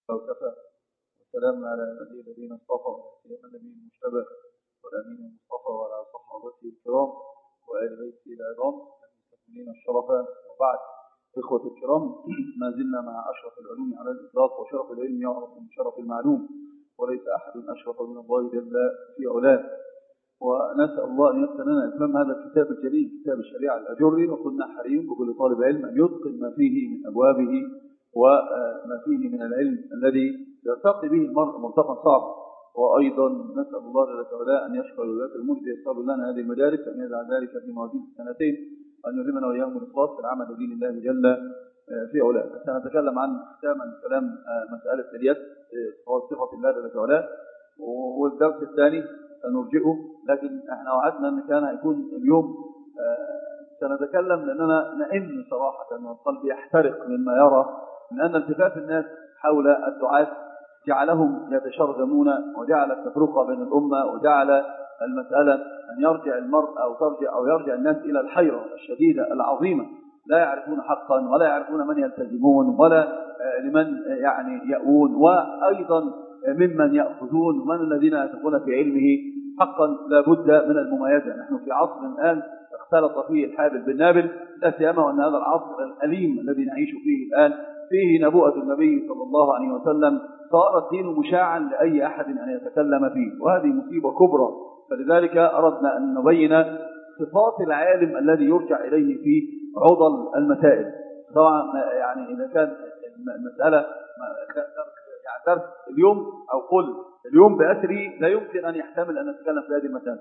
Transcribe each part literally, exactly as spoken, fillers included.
وكفى والسلام على الذين الذين اصطفى سيما النبي المجتبى والأمين المصطفى وعلى صحابته الكرام وآل بيته العظام المستكملين الشرفاء. وبعد، إخوة الكرام، ما زلنا مع أشرف العلوم على الإطلاق، وشرف العلم يعرف من شرف المعلوم، وليس أحد أشرف من الله جل في علاه. ونسأل الله أن يسر لنا إتمام هذا الكتاب الجليل، كتاب الشريعة الأجري، وكنا حريص بكل طالب علم أن يتقن ما فيه من أبوابه وما فيه من العلم الذي يرتقي به المرء مرتقا صعبا. وأيضا نسأل الله جل وعلا أن يشكر ولاة الملك يسر لنا هذه المدارس، أن يجعل ذلك في موازين السنتين، أن يلهمنا وإياهم الإخلاص في العمل بدين الله جل في علاه. سنتكلم عن ختاما كلام مسألة اليد وصفة الله جل في علاه، والدرس الثاني سنرجئه، لكن احنا وعدنا أن كان يكون اليوم سنتكلم لأننا نئن صراحة والقلب يحترق مما يرى من أن التفاف الناس حول الدعاة جعلهم يتشرذمون، وجعل التفرقة بين الأمة، وجعل المسألة أن يرجع المرء أو ترجع أو يرجع الناس إلى الحيرة الشديدة العظيمة، لا يعرفون حقا ولا يعرفون من يلتزمون ولا لمن يعني يأوون، وأيضا ممن يأخذون ومن الذين يثقون في علمه. حقا لا بد من المميزة. نحن في عصر الآن اختلط فيه الحابل بالنابل، لا سيما وأن هذا العصر الأليم الذي نعيش فيه الآن فيه نبوءة النبي صلى الله عليه وسلم، صار الدين مشاعا لأي أحد أن يتكلم فيه، وهذه مصيبة كبرى. فلذلك أردنا أن نبين صفات العالم الذي يرجع إليه في عضل المسائل. طبعا يعني إذا كان المسألة يعني درس اليوم أو قل اليوم بأسري لا يمكن أن يحتمل أن نتكلم في هذه المسألة،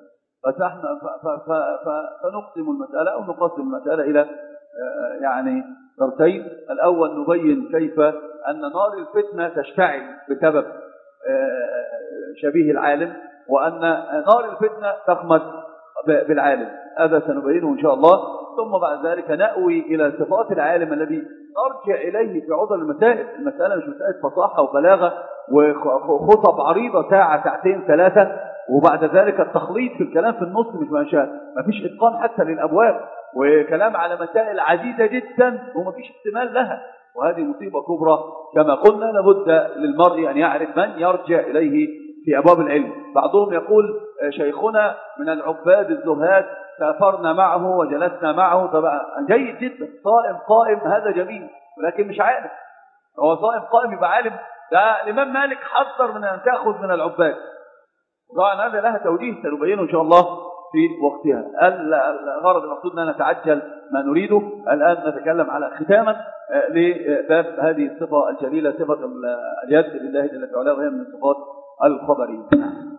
فنقسم المسألة أو نقسم المسألة إلى يعني درسين. الأول نبين كيف أن نار الفتنة تشتعل بسبب شبيه العالم، وأن نار الفتنة تخمد بالعالم، هذا سنبينه إن شاء الله. ثم بعد ذلك نأوي إلى صفات العالم الذي نرجع إليه في عضل المسائل. المسألة مش مسألة فصاحة وبلاغة وخطب عريضة ساعة ساعتين ثلاثة، وبعد ذلك التخليط في الكلام في النص مش ماشاء، ما فيش إتقان حتى للأبواب، وكلام على مسائل عديدة جدا وما فيش احتمال لها، وهذه مصيبة كبرى. كما قلنا لابد للمرء أن يعرف من يرجع إليه في أبواب العلم. بعضهم يقول شيخنا من العباد الزهاد سافرنا معه وجلسنا معه، طبعا جيد جدا، صائم قائم هذا جميل، ولكن مش عالم. هو صائم قائم يبقى عالم؟ ده الإمام مالك حذر من أن تأخذ من العباد. طبعا هذا لها توجيه سنبينه إن شاء الله في وقتها. الغرض المقصود أن نتعجل ما نريده. الآن نتكلم على ختاما لباب هذه الصفة الجليلة، صفة اليد لله جل وعلا، وهي من الصفات الخبرية.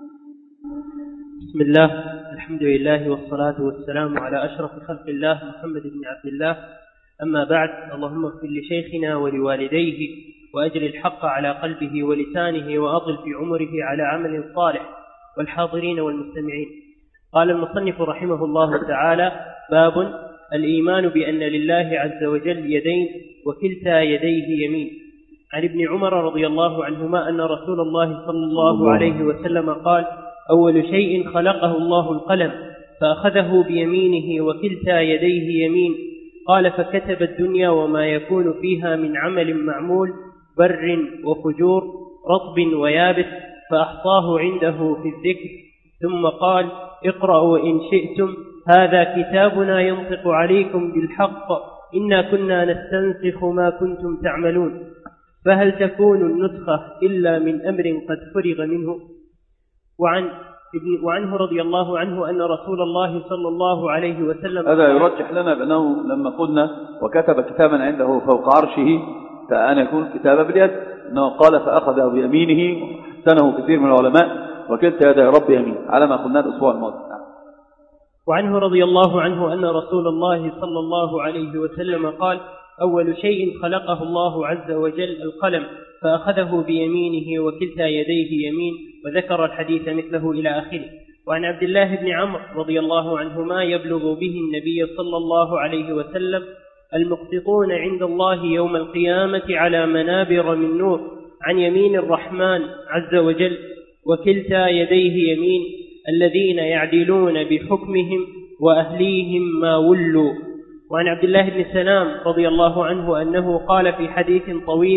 بسم الله، الحمد لله والصلاة والسلام على أشرف خلق الله محمد بن عبد الله. أما بعد، اللهم اغفر لشيخنا ولوالديه وأجل الحق على قلبه ولسانه وأطل في عمره على عمل صالح، والحاضرين والمستمعين. قال المصنف رحمه الله تعالى: باب الإيمان بأن لله عز وجل يدين وكلتا يديه يمين. عن ابن عمر رضي الله عنهما أن رسول الله صلى الله عليه وسلم قال: أول شيء خلقه الله القلم، فأخذه بيمينه وكلتا يديه يمين. قال: فكتب الدنيا وما يكون فيها من عمل معمول، بر وفجور، رطب ويابس، فأحصاه عنده في الذكر. ثم قال: اقرأوا إن شئتم، هذا كتابنا ينطق عليكم بالحق، إنا كنا نستنسخ ما كنتم تعملون، فهل تكون النسخة إلا من أمر قد فرغ منه. وعن وعنه رضي الله عنه أن رسول الله صلى الله عليه وسلم هذا يرجح لنا بأنه لما قلنا وكتب كتابا عنده فوق عرشه فأن يكون كتابا باليد، أنه قال فأخذه بيمينه، سنه كثير من العلماء وكلتا يدي رب يمين، على ما قلنا الأسبوع الماضي. وعنه رضي الله عنه أن رسول الله صلى الله عليه وسلم قال: أول شيء خلقه الله عز وجل القلم، فأخذه بيمينه وكلتا يديه يمين، وذكر الحديث مثله إلى آخره. وعن عبد الله بن عمرو رضي الله عنهما يبلغ به النبي صلى الله عليه وسلم: المقسطون عند الله يوم القيامة على منابر من نور عن يمين الرحمن عز وجل، وكلتا يديه يمين، الذين يعدلون بحكمهم وأهليهم ما ولوا. وعن عبد الله بن سلام رضي الله عنه أنه قال في حديث طويل: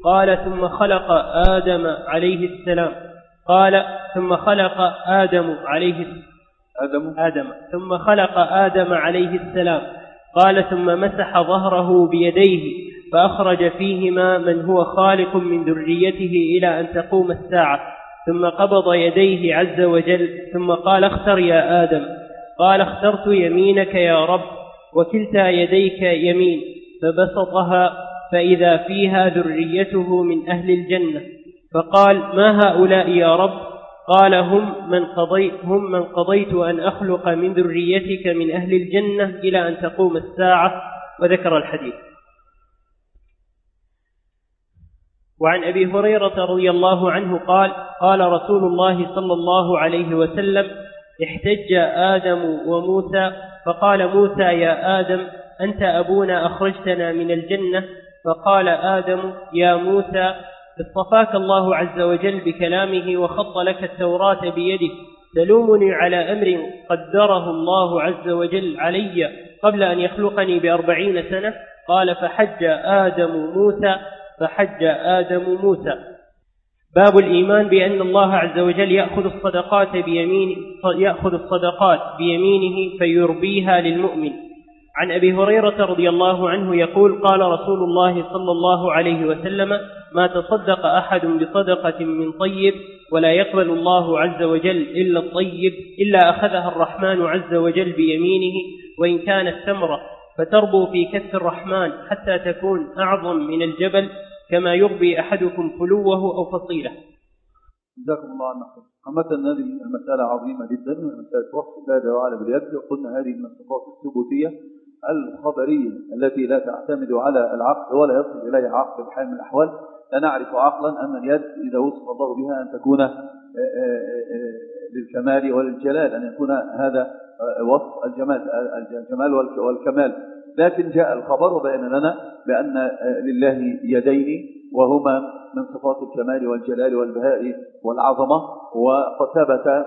قال ثم خلق آدم عليه السلام قال ثم خلق آدم عليه آدم آدم ثم خلق آدم عليه السلام قال ثم مسح ظهره بيديه فأخرج فيهما من هو خالق من ذريته إلى أن تقوم الساعة ثم قبض يديه عز وجل ثم قال اختر يا آدم قال اخترت يمينك يا رب وكلتا يديك يمين فبسطها فإذا فيها ذريته من أهل الجنة فقال ما هؤلاء يا رب قال هم من قضيت, هم من قضيت أن أخلق من ذريتك من أهل الجنة إلى أن تقوم الساعة وذكر الحديث. وعن أبي هريرة رضي الله عنه قال قال رسول الله صلى الله عليه وسلم احتج آدم وموسى فقال موسى يا آدم أنت أبونا أخرجتنا من الجنة فقال آدم يا موسى اصطفاك الله عز وجل بكلامه وخط لك التوراة بيده تلومني على أمر قدره الله عز وجل علي قبل أن يخلقني بأربعين سنة قال فحج آدم موسى فحج آدم موسى. باب الإيمان بأن الله عز وجل يأخذ الصدقات بيمينه يأخذ الصدقات بيمينه فيربيها للمؤمن. عن أبي هريرة رضي الله عنه يقول قال رسول الله صلى الله عليه وسلم ما تصدق أحد بصدقة من طيب ولا يقبل الله عز وجل إلا الطيب إلا أخذها الرحمن عز وجل بيمينه وإن كانت تمرة فتربو في كف الرحمن حتى تكون أعظم من الجبل كما يربي أحدكم فلوه أو فصيلة. جزاكم الله عنا خير. عامة هذه المسألة عظيمة جدا، مسألة وصف الله جل وعلا باليد. قلنا هذه من الصفات الثبوتية الخبرية التي لا تعتمد على العقل ولا يصل إليها عقل بحال من الأحوال. لا نعرف عقلا أن اليد إذا وصف الله بها أن تكون للكمال وللجلال، أن يكون هذا وصف الجمال الجمال والكمال. لكن جاء الخبر وبين لنا بأن لله يدين وهما من صفات الكمال والجلال والبهاء والعظمة، وقد ثبت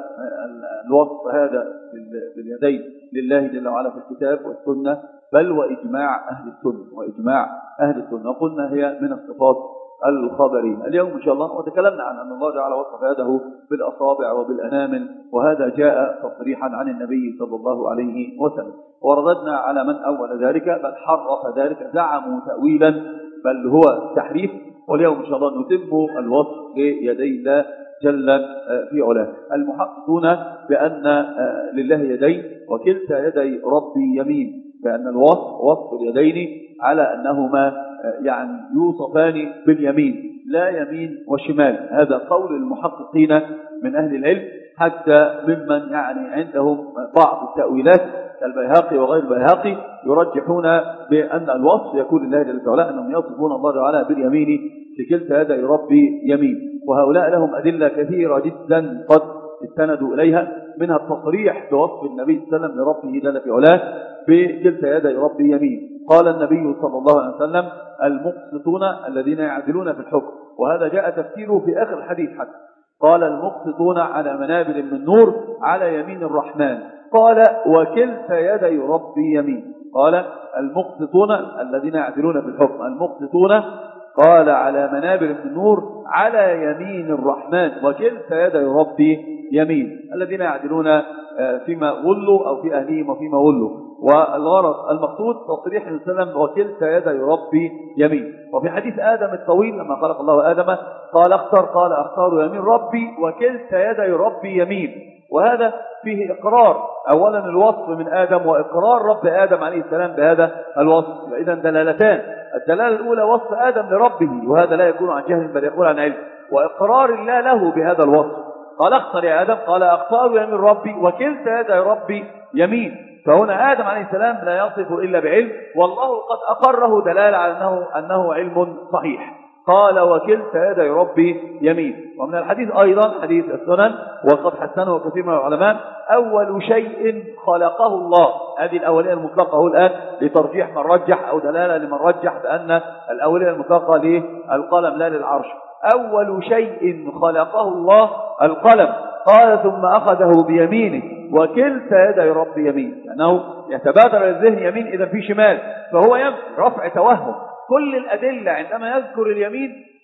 الوصف هذا باليدين لله جل وعلا في الكتاب والسنة، بل وإجماع أهل السنة وإجماع أهل السنة. وقلنا هي من الصفات الخبرية. اليوم إن شاء الله وتكلمنا عن أن الله جعل وصف يده بالأصابع وبالأنامل، وهذا جاء تصريحا عن النبي صلى الله عليه وسلم. ورددنا على من أول ذلك بل حرف ذلك، زعموا تأويلا بل هو تحريف. واليوم إن شاء الله نتم الوصف ليدي الله جل في علاه. المحققون بأن لله يدين وكلتا يدي ربي يمين، بأن الوصف وصف اليدين على أنهما يعني يوصفان باليمين لا يمين وشمال. هذا قول المحققين من أهل العلم، حتى ممن يعني عندهم بعض التأويلات كالبيهقي وغير البيهقي يرجحون بأن الوصف يكون لله جل وعلا، أنهم يصفون الله تعالى باليمين في كلتا يدي ربي يمين. وهؤلاء لهم أدلة كثيرة جدا قد استندوا إليها، منها التصريح بوصف النبي صلى الله عليه وسلم لربه جل في علاه بكلتا يدي ربي يمين. قال النبي صلى الله عليه وسلم المقسطون الذين يعدلون في الحكم، وهذا جاء تفسيره في آخر الحديث حتى قال المقسطون على منابر من نور على يمين الرحمن. قال وكلتا يدي ربي يمين. قال المقسطون الذين يعدلون في الحكم، المقسطون قال على منابر من نور على يمين الرحمن، وكلتا يدي ربي يمين، الذين يعدلون فيما غلوا أو في أهلهم وفيما غلوا. والغرض المقصود تصريح النبي صلى الله عليه وسلم وكلتا يدي ربي يمين. وفي حديث آدم الطويل لما خلق الله آدم قال اختر، قال اختار يمين ربي وكلتا يدي ربي يمين. وهذا فيه إقرار أولا الوصف من آدم وإقرار رب آدم عليه السلام بهذا الوصف. إذن دلالتان، الدلالة الأولى وصف آدم لربه، وهذا لا يكون عن جهل بل يكون عن علم، وإقرار الله له بهذا الوصف. قال اختر يا آدم، قال اختار يمين ربي وكلتا يدي ربي يمين. فهنا آدم عليه السلام لا يصف إلا بعلم، والله قد أقره دلالة على أنه, أنه علم صحيح. قال وكلتا يدي ربي يمين. ومن الحديث أيضا حديث السنن وقد حسنه كثير من العلماء أول شيء خلقه الله، هذه الأولية المطلقة هو الآن لترجيح من رجح أو دلالة لمن رجح بأن الأولية المطلقة للقلم لا للعرش. أول شيء خلقه الله القلم. قال ثم أخذه بيمينه وكلتا يدي ربي يمين، لأنه يتبادر للذهن يمين إذا في شمال، فهو ينفي رفع توهم. كل الأدلة عندما يذكر اليمين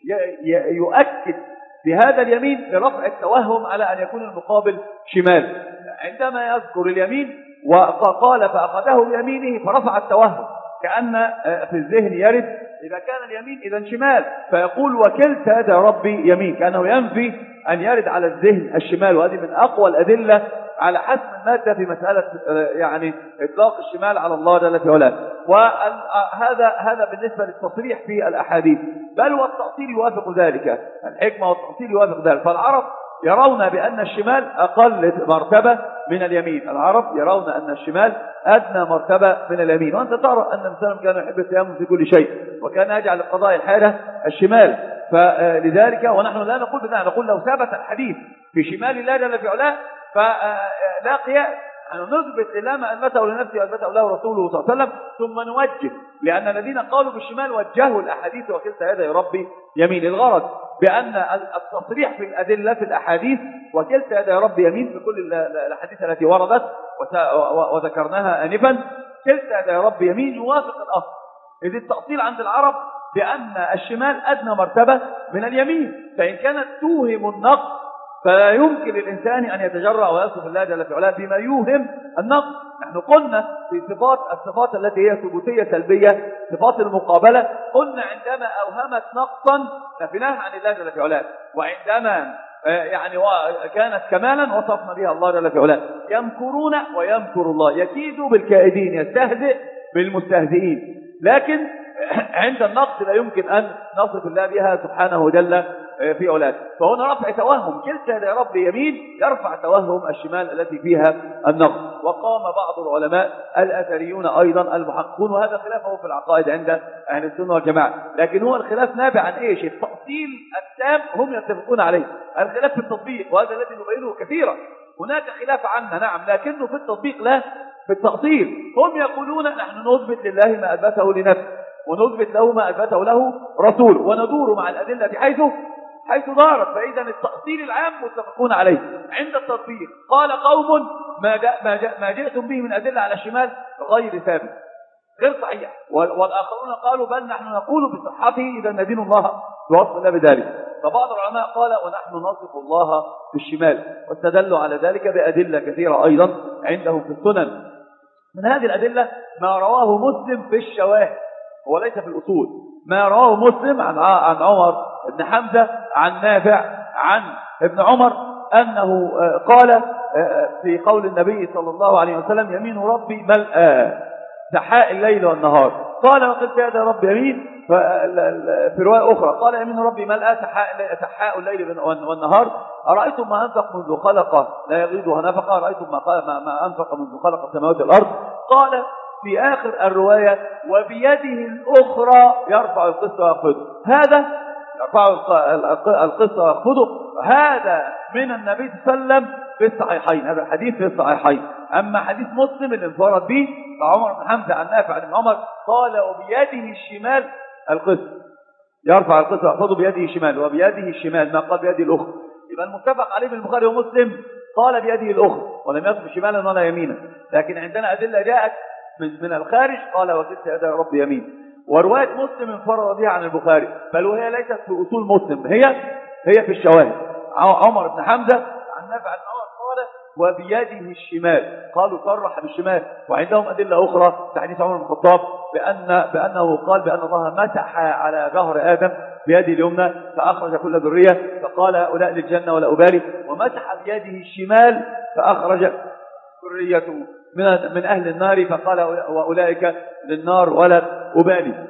يؤكد بهذا اليمين لرفع التوهم على أن يكون المقابل شمال. عندما يذكر اليمين وقال فأخذه بيمينه فرفع التوهم، كأن في الذهن يرد إذا كان اليمين إذا شمال، فيقول وكلتا يد ربي يمين، كأنه ينفي أن يرد على الذهن الشمال. وهذه من أقوى الأدلة على حسم المادة في مسألة يعني إطلاق الشمال على الله جل وعلا. وهذا هذا بالنسبة للتصريح في الأحاديث، بل والتأصيل يوافق ذلك، الحكمة والتأصيل يوافق ذلك. فالعرب يرون بأن الشمال أقل مرتبة من اليمين، العرب يرون أن الشمال أدنى مرتبة من اليمين. وأنت ترى أن الإنسان كان يحب التيمم في كل شيء، وكان يجعل القضاء الحالة الشمال. فلذلك ونحن لا نقول بذلك، نقول لو ثبت الحديث في شمال الله جل في علاه فلا قياس، أن نثبت لله ما أثبته لنفسه وأثبته له رسوله صلى الله عليه وسلم، ثم نوجه، لأن الذين قالوا بالشمال وجهوا الأحاديث وكلتا يد ربي يمين. الغرض بأن التصريح في الأدلة في الأحاديث وكلتا يد ربي يمين في كل الأحاديث التي وردت وذكرناها آنفا، كلتا يد ربي يمين يوافق الأصل، إذ التأصيل عند العرب بأن الشمال أدنى مرتبة من اليمين. فإن كانت توهم النقص فلا يمكن للإنسان أن يتجرأ ويصف الله جل وعلا بما يوهم النقص. نحن قلنا في صفات الصفات التي هي ثبوتية سلبية، صفات المقابلة، قلنا عندما أوهمت نقصا نفيناها عن الله جل وعلا، وعندما يعني كانت كمالا وصفنا بها الله جل وعلا. يمكرون ويمكر الله، يكيد بالكائدين، يستهزئ بالمستهزئين، لكن عند النقص لا يمكن أن نصف الله بها سبحانه جل في علاه. فهنا رفع توهم كلتا يا رب يمين يرفع توهم الشمال التي فيها النقص. وقام بعض العلماء الأثريون أيضا المحققون، وهذا خلافه في العقائد عند أهل السنة والجماعة، لكن هو الخلاف نابع عن إيش؟ التأصيل التام هم يتفقون عليه، الخلاف في التطبيق، وهذا الذي نبينه كثيرا. هناك خلاف عنه نعم، لكنه في التطبيق لا في التأصيل. هم يقولون نحن نثبت لله ما أثبته لنفسه، ونثبت له ما أثبته له رسول، وندور مع الأدلة حيث حيث دارت. فإذا التأصيل العام متفقون عليه. عند التطبيق قال قوم ما جاء ما, جاء ما جئتم به من أدلة على الشمال غير ثابت، غير صحيح، والآخرون قالوا بل نحن نقول بصحته إذا ندين الله بوصف الله بذلك. فبعض العلماء قال ونحن نصف الله بالشمال، واستدلوا على ذلك بأدلة كثيرة أيضا عندهم في السنن. من هذه الأدلة ما رواه مسلم في الشواهد وليس في الأصول، ما رواه مسلم عن عن عمر بن حمزة عن نافع عن ابن عمر أنه قال في قول النبي صلى الله عليه وسلم يمين ربي ملأى سحاء الليل والنهار. قال وقلت يا رب يمين، في رواية أخرى قال يمين ربي ملأى سحاء الليل والنهار. أرأيتم ما أنفق منذ خلق لا يغيضها نفقة، أرأيتم ما, ما أنفق منذ خلق السماوات والأرض. قال في آخر الرواية وبيده الأخرى يرفع القسط ويخفضه، هذا يرفع القسط ويخفضه، هذا من النبي صلى الله عليه وسلم في الصحيحين، هذا الحديث في الصحيحين. أما حديث مسلم اللي انفرد به فعمر بن حمزة عن نافع عن عمر قال وبيده الشمال القسط، يرفع القسط ويخفضه بيده الشمال، وبيده الشمال ما قال بيده الأخرى. يبقى المتفق عليه بالبخاري ومسلم قال بيده الأخرى ولم يصف شمالا ولا يمينا، لكن عندنا أدلة جاءت من من الخارج قال وكلتا يد رب يمين. ورواية مسلم انفرد بها عن البخاري، بل وهي ليست في أصول مسلم، هي هي في الشواهد. عمر بن حمزة عن نافع عن عمر قال وبيده الشمال، قالوا صرح بالشمال. وعندهم أدلة أخرى في حديث عمر بن الخطاب بأن بأنه قال بأن الله مسح على ظهر آدم بيده اليمنى فأخرج كل ذرية، فقال هؤلاء للجنة ولا أبالي، ومسح بيده الشمال فأخرج ذريته من من أهل النار فقال وأولئك للنار ولا أبالي.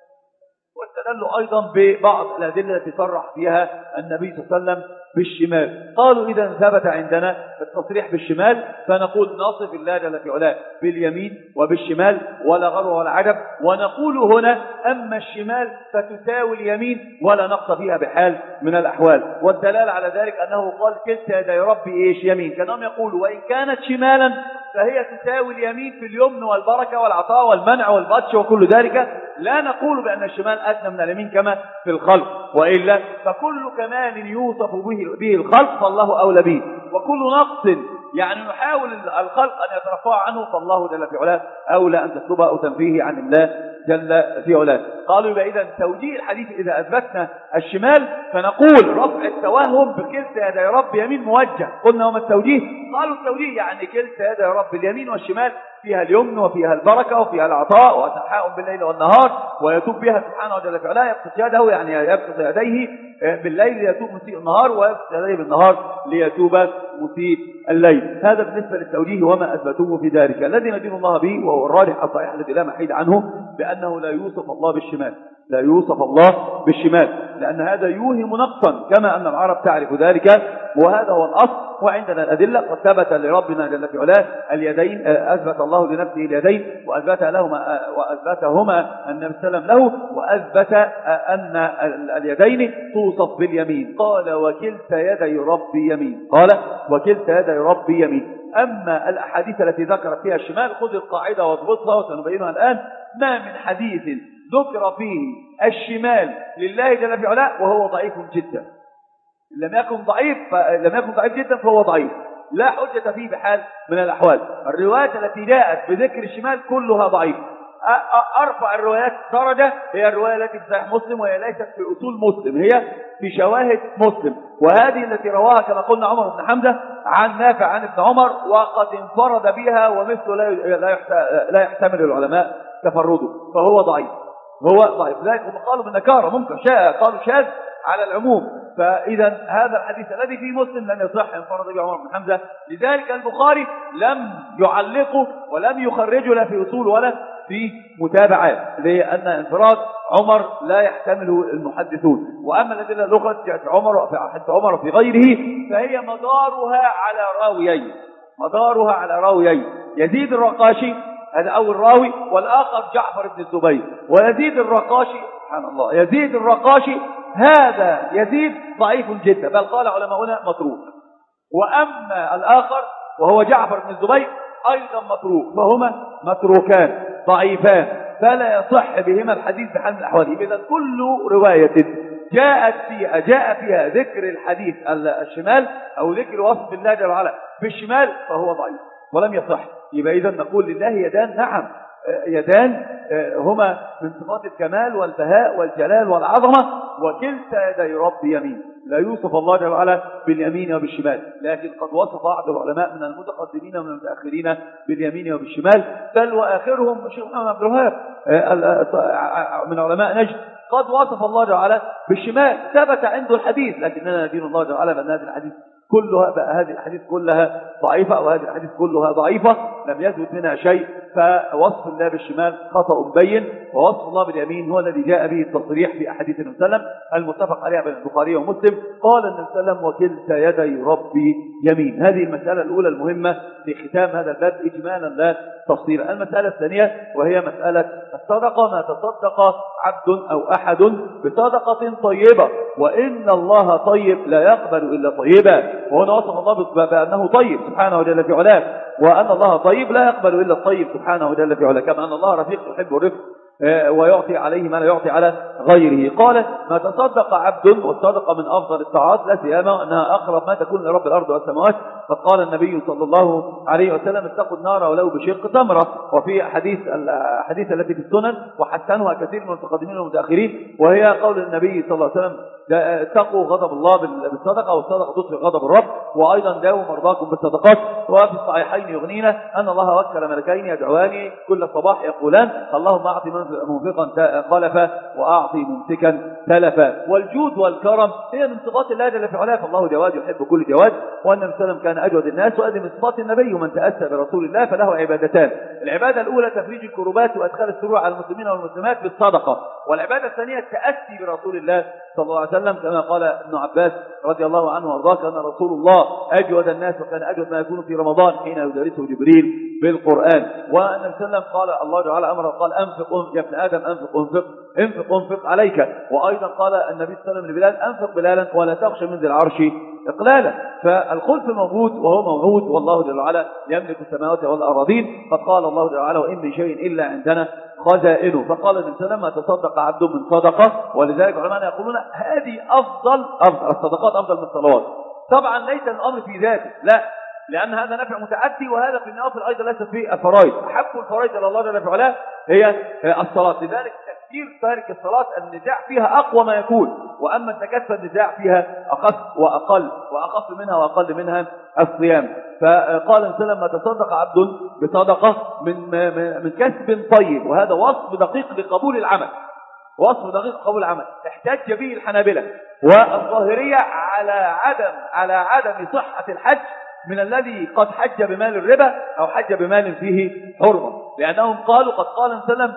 واستدلوا أيضا ببعض الأدلة التي صرح فيها النبي صلى الله عليه وسلم بالشمال. قالوا إذا ثبت عندنا التصريح بالشمال فنقول نصف الله جل في علاه باليمين وبالشمال ولا غر ولا عجب، ونقول هنا أما الشمال فتساوي اليمين ولا نقص فيها بحال من الأحوال. والدلال على ذلك أنه قال كلتا يدي ربي إيش يمين، كانهم يقولوا وإن كانت شمالا فهي تساوي اليمين في اليمن والبركة والعطاء والمنع والبطش وكل ذلك. لا نقول بأن الشمال أدنى من اليمين كما في الخلق، وإلا فكل كمال يوصف به, به الخلق فالله أولى به، وكل نقص يعني نحاول الخلق أن يترفع عنه فالله جل في علاه أولى أن تطلبه أو تنفيه عن الله جل في علاه. قالوا يبقى إذا توجيه الحديث إذا أثبتنا الشمال فنقول رفع التوهم بكلتا يدي رب يمين موجه. قلنا وما التوجيه؟ قالوا التوجيه يعني كلتا يدي رب اليمين والشمال فيها اليمن وفيها البركة وفيها العطاء وسحاء بالليل والنهار ويتوب بها سبحانه وجل في علاه. يبسط يده يعني يبسط يديه بالليل ليتوب مسيء النهار ويبسط يديه بالنهار ليتوب مسيء الليل. هذا بالنسبة للتوجيه وما أثبتوه في ذلك. الذي ندين الله به وهو الراجح الصحيح الذي لا محيد عنه بأنه لا يوصف الله بالشمال، لا يوصف الله بالشمال، لأن هذا يوهم نقصا كما أن العرب تعرف ذلك، وهذا هو الأصل. وعندنا الأدلة قد ثبت لربنا جل في علاه اليدين، أثبت الله لنفسه اليدين وأثبت لهما وأثبتهما النبي صلى الله عليه وسلم له، وأثبت أن اليدين توصف باليمين. قال وكلتا يدي ربي يمين، قال وكلتا يدي ربي يمين. أما الأحاديث التي ذكرت فيها الشمال خذ القاعدة واضبطها وسنبينها الآن. ما من حديث ذكر فيه الشمال لله جل في علاه وهو ضعيف جدا. لم يكن ضعيف لم يكن ضعيف جدا فهو ضعيف، لا حجة فيه بحال من الأحوال. الروايات التي جاءت بذكر الشمال كلها ضعيف. أرفع الروايات درجة هي الرواية التي في صحيح مسلم، وهي ليست في أصول مسلم، هي في شواهد مسلم، وهذه التي رواها كما قلنا عمر بن حمزة عن نافع عن ابن عمر، وقد انفرد بها ومثله لا يحتمل العلماء تفرده، فهو ضعيف، هو ضعيف. ذلك هم قالوا بالنكارة ممكن شاء، قالوا شاذ على العموم. فإذا هذا الحديث الذي في مسلم لم يصح انفرد به عمر بن حمزة، لذلك البخاري لم يعلقه ولم يخرجه لا في أصول ولا في متابعات، لأن انفراد عمر لا يحتمله المحدثون. وأما الذين لغت جاءت عمر في حديث عمر في غيره فهي مدارها على راويين، مدارها على راويين، يزيد الرقاشي هذا أول راوي، والآخر جعفر بن الزبير. ويزيد الرقاشي سبحان الله يزيد الرقاشي هذا يزيد ضعيف جدا، بل قال علماؤنا متروك. وأما الآخر وهو جعفر بن الزبير أيضا متروك، فهما متروكان ضعيفان فلا يصح بهما الحديث بحال من الأحوال. إذا كل رواية جاءت فيها جاء فيها ذكر الحديث الشمال أو ذكر وصف الله جل وعلا بالشمال فهو ضعيف ولم يصح. يبقى إذا نقول لله يدان، نعم يدان هما من صفات الكمال والبهاء والجلال والعظمة، وكلتا يدي ربي يمين. لا يوصف الله جل وعلا باليمين وبالشمال، لكن قد وصف بعض العلماء من المتقدمين ومن المتأخرين باليمين وبالشمال، بل وآخرهم الشيخ محمد عبد الوهاب من علماء نجد قد وصف الله جل وعلا بالشمال، ثبت عنده الحديث، لكننا ندين الله جل وعلا بأن هذه الحديث كلها بقى هذه الحديث كلها ضعيفة، وهذه الحديث كلها ضعيفة لم يثبت منها شيء. فوصف الله بالشمال خطأ مبين، ووصف الله باليمين هو الذي جاء به التصريح في أحاديث النبي صلى الله عليه وسلم المتفق عليها بين البخاري ومسلم. قال النبي صلى الله عليه وسلم وكلتا يدي ربي يمين. هذه المسألة الأولى المهمة في ختام هذا الباب إجمالا لا تفصيلا. المسألة الثانية وهي مسألة الصدقة، ما تصدق عبد أو أحد بصدقة طيبة وإن الله طيب لا يقبل إلا طيبا. وهنا وصف الله بأنه طيب سبحانه وجل في علاه، وأن الله طيب لا يقبل إلا الطيب سبحانه وجل في علاه، كما أن الله رفيق يحب الرفق ويعطي عليه ما لا يعطي على غيره. قال ما تصدق عبد، والصدقة من أفضل الطاعات لا سيما أنها أقرب ما تكون لرب الأرض والسماوات. قد قال النبي صلى الله عليه وسلم اتقوا النار ولو بشق تمرة. وفي حديث الحديث التي في السنن وحسنها كثير من المتقدمين والمتأخرين، وهي قول النبي صلى الله عليه وسلم اتقوا غضب الله بالصدقة، والصدقة تطفئ غضب الرب، وأيضا داووا مرضاكم بالصدقات. وفي الصحيحين يغنينا أن الله وكل ملكين يدعوان كل صباح يقولان اللهم أعطي منفقا خلفا وأعطي ممسكا تلفا. والجود والكرم هي من صفات الله جل في علاه، فالله جواد يحب كل جواد، والنبي صلى الله عليه وسلم كان أجود الناس، وهذه من صفات النبي. ومن تأسى برسول الله فله عبادتان: العبادة الأولى تفريج الكربات وأدخال السرور على المسلمين والمسلمات بالصدقة، والعبادة الثانية التأسي برسول الله صلى الله عليه وسلم، كما قال ابن عباس رضي الله عنه وارضاه كان رسول الله أجود الناس وكان أجود ما يكون في رمضان حين يدرسه جبريل بالقرآن. والنبي صلى الله عليه وسلم قال الله تعالى أمره قال أنفق يا ابن آدم أنفق أنفق انفق انفق عليك. وأيضا قال النبي صلى الله عليه وسلم لبلال أنفق بلالا ولا تخشى من ذي العرش إقلالا. فالخلف موجود وهو موعود، والله جل وعلا يملك السماوات والأراضين. فقال الله جل وعلا وإن من شيء إلا عندنا خزائنه. فقال النبي صلى الله عليه وسلم تصدق عبد من صدقة، ولذلك علماء يقولون هذه أفضل أفضل الصدقات أفضل من الصلوات. طبعا ليس الأمر في ذاته، لا، لأن هذا نفع متعدي، وهذا في النوافل أيضا ليس في الفرائض. أحب الفرائض إلى الله جل وعلا هي الصلاة، لذلك تكثير تارك الصلاة النزاع فيها أقوى ما يكون، وأما الزكاة فالنزاع فيها أخف وأقل، وأخف منها وأقل منها الصيام. فقال إن لما تصدق عبد بصدقة من من كسب طيب، وهذا وصف دقيق لقبول العمل، وصف دقيق قبول العمل احتج به الحنابلة والظاهرية على عدم على عدم صحة الحج من الذي قد حج بمال الربا أو حج بمال فيه حرمة، لأنهم قالوا قد قال صلى الله عليه وسلم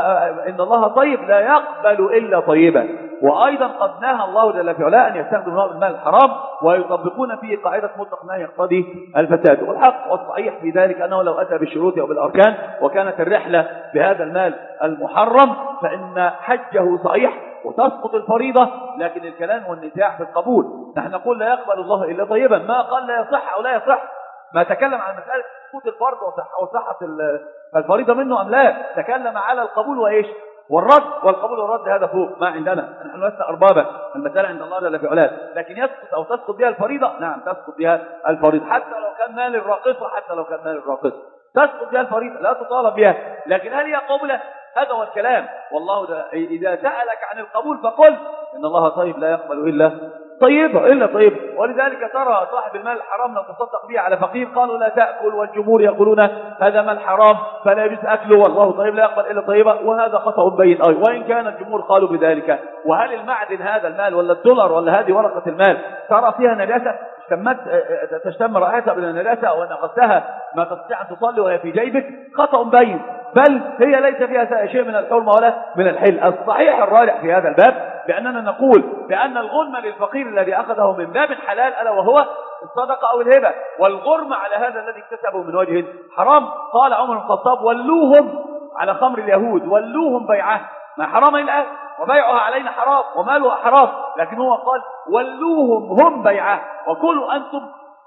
وإن الله طيب لا يقبل إلا طيبا، وأيضا قد نهى الله جل وعلا أن يستخدم المال الحرام، ويطبقون فيه قاعدة مطلق نهي يقتضي الفساد. والحق والصحيح في ذلك أنه لو أتى بالشروط أو بالأركان وكانت الرحلة بهذا المال المحرم فإن حجه صحيح وتسقط الفريضة، لكن الكلام والنزاع في القبول. نحن نقول لا يقبل الله إلا طيبا، ما قال لا يصح أو لا يصح، ما تكلم عن مسألة سقوط الفرض وصحة الفريضة منه أم لا، تكلم على القبول وإيش والرد، والقبول والرد هذا فوق ما عندنا، نحن لسنا أربابا، المسألة عند الله جل وعلا. لكن يسقط أو تسقط بها الفريضة، نعم تسقط بها الفريضة، حتى لو كان مال الراقصة، حتى لو كان مال الراقصة تسقط بها الفريضة، لا تطالب بها. لكن هل هي قبلة؟ هذا هو الكلام. والله ده إذا سألك عن القبول فقل إن الله طيب لا يقبل إلا طيب إلا طيب. ولذلك ترى صاحب المال الحرام لو تصدق به على فقير قالوا لا تأكل، والجمهور يقولون هذا مال حرام فلا يجوز أكله، والله طيب لا يقبل إلا طيبا، وهذا خطأ بين أي، وإن كان الجمهور قالوا بذلك. وهل المعدن هذا المال ولا الدولار ولا هذه ورقة المال ترى فيها نجاسة تشتمت تشتم رائحتها بالنجاسة أو أن أخذتها ما تستطيع أن تصلي وهي في جيبك؟ خطأ بين، بل هي ليس فيها شيء من الحرمة ولا من الحل. الصحيح الراجح في هذا الباب بأننا نقول بأن الغنم للفقير الذي أخذه من باب حلال ألا وهو الصدقة أو الهبة، والغرم على هذا الذي اكتسبه من وجه حرام. قال عمر بن الخطاب ولوهم على خمر اليهود، ولوهم بيعه، ما حرام الآن وبيعها علينا حرام ومالها حرام، لكن هو قال ولوهم هم بيعه وكلوا أنتم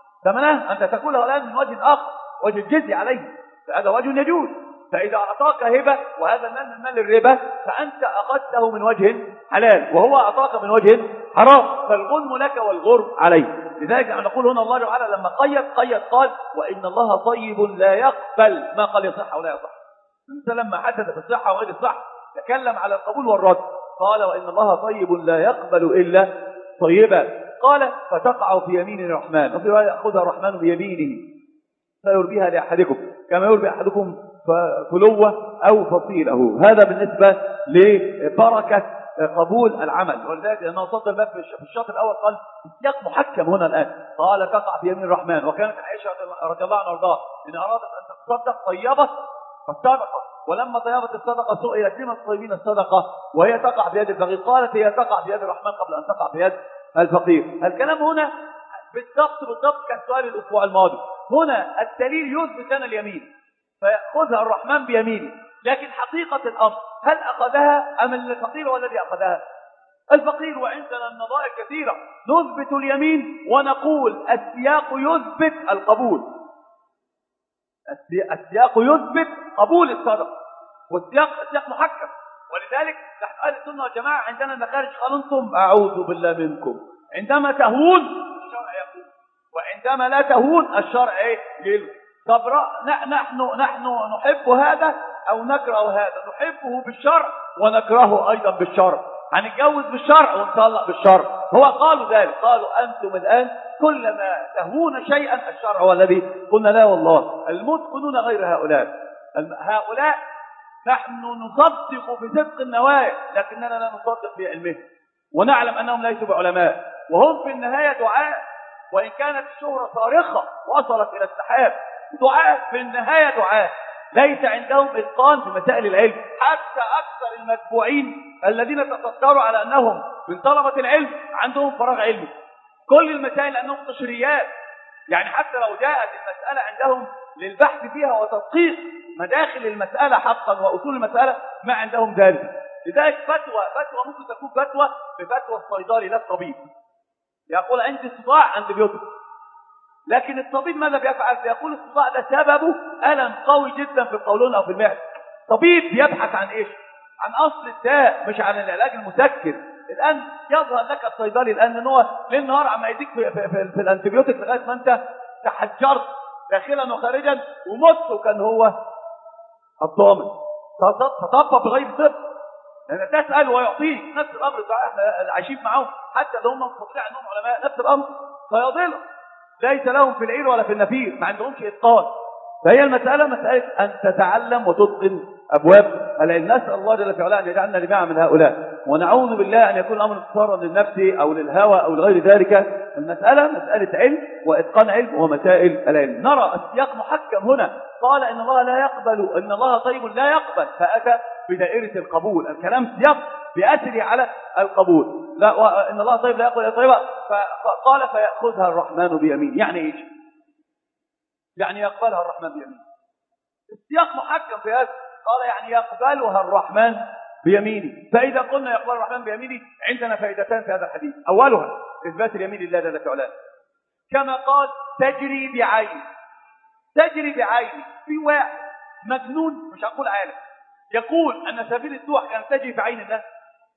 ثمنه، أنت تأكله الآن من وجه آخر، وجه الجزي عليه، فهذا وجه يجوز. فإذا أعطاك هبة وهذا المال من مال الربا فأنت أخذته من وجه حلال وهو أعطاك من وجه حرام، فالغنم لك والغرم عليه. لذلك نقول هنا الله تعالى لما قيد قيد قال وإن الله طيب لا يقبل ما قال يصح ولا يصح. لما حدث بالصحة وغير الصحة تكلم على القبول والرد، قال وإن الله طيب لا يقبل إلا طيبا. قال فتقع في يمين الرحمن، وفي رواية يأخذها الرحمن بيمينه فيربيها لأحدكم كما يربي أحدكم فلوه أو فصيله. هذا بالنسبة لبركة قبول العمل. ولذلك لأنه صدر الباب في الشاطر الأول قال السياق محكم هنا الآن، قال تقع في يمين الرحمن. وكانت عائشة رضي الله عنها وارضاها إن أرادت أن تتصدق طيبت فالصدقة، ولما طيبت الصدقة سئلت لما الطيبين الصدقة وهي تقع بيد الفقير، قالت هي تقع بيد الرحمن قبل أن تقع بيد الفقير. الكلام هنا بالضبط بالضبط كالسؤال الأسبوع الماضي. هنا الدليل يثبت لنا اليمين فيأخذها الرحمن بيمينه، لكن حقيقة الأمر هل أخذها أم الفقير هو الذي أخذها؟ الفقير. وعندنا النظائر كثيرة نثبت اليمين ونقول السياق يثبت القبول، السياق يثبت قبول الصدقة، والسياق السياق محكم. ولذلك نحن أهل السنة والجماعة عندنا المخارج قال أنتم أعوذ بالله منكم، عندما تهون الشرع يقول، وعندما لا تهون الشرع إيه يلغي. طب نحن نحن نحب هذا أو نكره هذا، نحبه بالشرع ونكرهه أيضا بالشرع، هنتجوز بالشرع ونطلق بالشرع. هو قالوا ذلك، قالوا أنتم الآن كلما تهون شيئا الشرع هو الذي قلنا لا والله المتقنون غير هؤلاء. هؤلاء نحن نصدق بصدق النوايا لكننا لا نصدق بعلمهم، ونعلم أنهم ليسوا بعلماء، وهم في النهاية دعاء، وإن كانت الشهرة صارخة وصلت إلى السحاب، دعاء في النهاية دعاء، ليس عندهم إتقان في مسائل العلم. حتى أكثر المتبوعين الذين تصدروا على أنهم من طلبة العلم عندهم فراغ علمي، كل المسائل أنهم قشريات، يعني حتى لو جاءت المسألة عندهم للبحث فيها وتدقيق مداخل المسألة حقا وأصول المسألة ما عندهم ذلك. لذلك فتوى فتوى ممكن تكون فتوى بفتوى الصيدلي لا الطبيب، يقول عندي صداع أنتبيوتيك، لكن الطبيب ماذا بيفعل؟ يقول الصداع ده سببه ألم قوي جدا في القولون أو في المعدة. طبيب يبحث عن إيش؟ عن أصل الداء مش عن العلاج المسكر. الآن يظهر لك الصيدلي الآن ان هو ليل نهار عم يديك في, في, في, في الانتبيوتيك لغاية ما أنت تحجرت داخلا وخارجا ومت وكان هو الضامن. تطبق بغير صدق، لأن تسأل ويعطيك. نفس الأمر احنا عايشين معاهم حتى لو هم مستطيع أنهم علماء، نفس الأمر فيضل ليس لهم في العير ولا في النفير، ما عندهمش إتقان. فهي المسألة مسألة أن تتعلم وتتقن أبواب العلم. نسأل الله جل في علاه أن يجعلنا جميعا من هؤلاء، ونعوذ بالله أن يكون الأمر انتصارا للنفس أو للهوى أو لغير ذلك. المسألة مسألة علم وإتقان علم ومسائل العلم. نرى السياق محكم هنا، قال إن الله لا يقبل، إن الله طيب لا يقبل، فأتى بدائرة القبول. الكلام سياق بأسره على القبول. لا، وإن الله طيب لا يقبل إلا طيبا، فقال فيأخذها الرحمن بيمين. يعني إيش؟ يعني يقبلها الرحمن بيمين. السياق محكم في هذا، قال يعني يقبلها الرحمن بيمينه. فإذا قلنا يقبل الرحمن بيمينه عندنا فائدتان في هذا الحديث. أولها إثبات اليمين لله جل في علاه، كما قال تجري بعين، تجري بعين. في واحد مجنون، مش هقول عالم، يقول أن سفينة نوح كانت تجري في عين الله.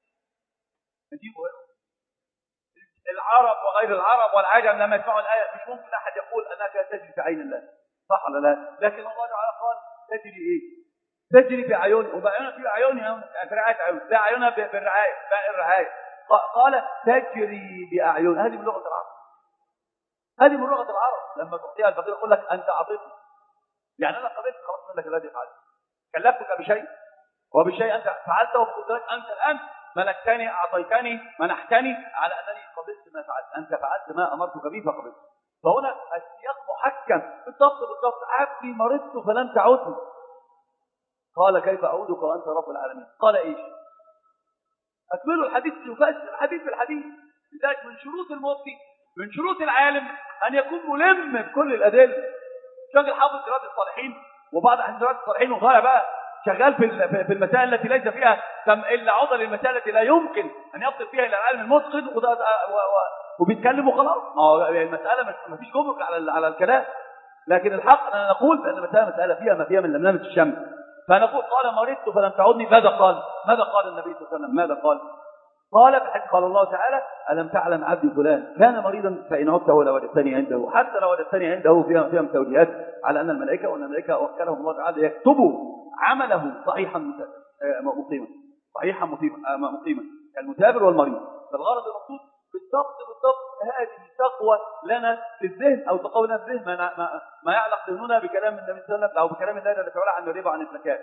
العرب وغير العرب والعجم لما يسمعوا الآية مش ممكن أحد يقول أنها كانت تجري في عين الله، صح ولا لا؟ لكن الله تعالى قال تجري إيه؟ تجري في عيون، وبعيونها في عيونها في رعاية عيون، لا عيونها بالرعاية، باقي الرعاية. قال تجري بأعين. هذه من لغة العرب، هذه من لغة العرب. لما تعطيها الفقير يقول لك أنت أعطيتني، يعني أنا قبلت خلاص منك الذي فعلت، كلفتك بشيء وبالشيء أنت فعلته، وبقدرتك أنت الآن ملكتني، أعطيتني، منحتني على أنني قبلت ما فعلت، أنت فعلت ما أمرتك به فقبلت. فهنا السياق محكم بالضبط بالضبط. عبدي مرضت فلم تعودني، قال كيف أعودك وأنت رب العالمين؟ قال إيش؟ أكملوا الحديث، يفسر الحديث بالحديث. لذلك من شروط المفتي، من شروط العالم أن يكون ملم بكل الأدلة. شغل حافظ رياض الصالحين وبعض أحاديث رياض الصالحين وغير بقى شغال في في المسائل التي ليس فيها إلا عضل المسائل التي لا يمكن أن يصل فيها إلى العالم المتقن، وبيتكلم وخلاص. المسألة ما فيش جمرك على على الكلام، لكن الحق أننا نقول بأن المسألة مسألة فيها ما فيها من لملمة الشمس. فنقول قال مرضت فلم تعودني. ماذا قال؟ ماذا قال النبي صلى الله عليه وسلم؟ ماذا قال؟ قال بحيث قال الله تعالى ألم تعلم عبدي فلان كان مريضا فإن عدته لوجدتني عنده. حتى لو وجدتني عنده فيها فيها توجيهات على أن الملائكة وأن الملائكة وكلهم الله تعالى يكتبوا عمله صحيحا مقيما، صحيحا مقيما كالمسافر والمريض. فالغرض المقصود بالضبط بالضبط هذه تقوى لنا في الذهن، او تقوى لنا في الذهن ما, ما, ما يعلق ذهننا بكلام النبي صلى الله عليه وسلم او بكلام الله الذي تعالى عن الربا عن الزكاه.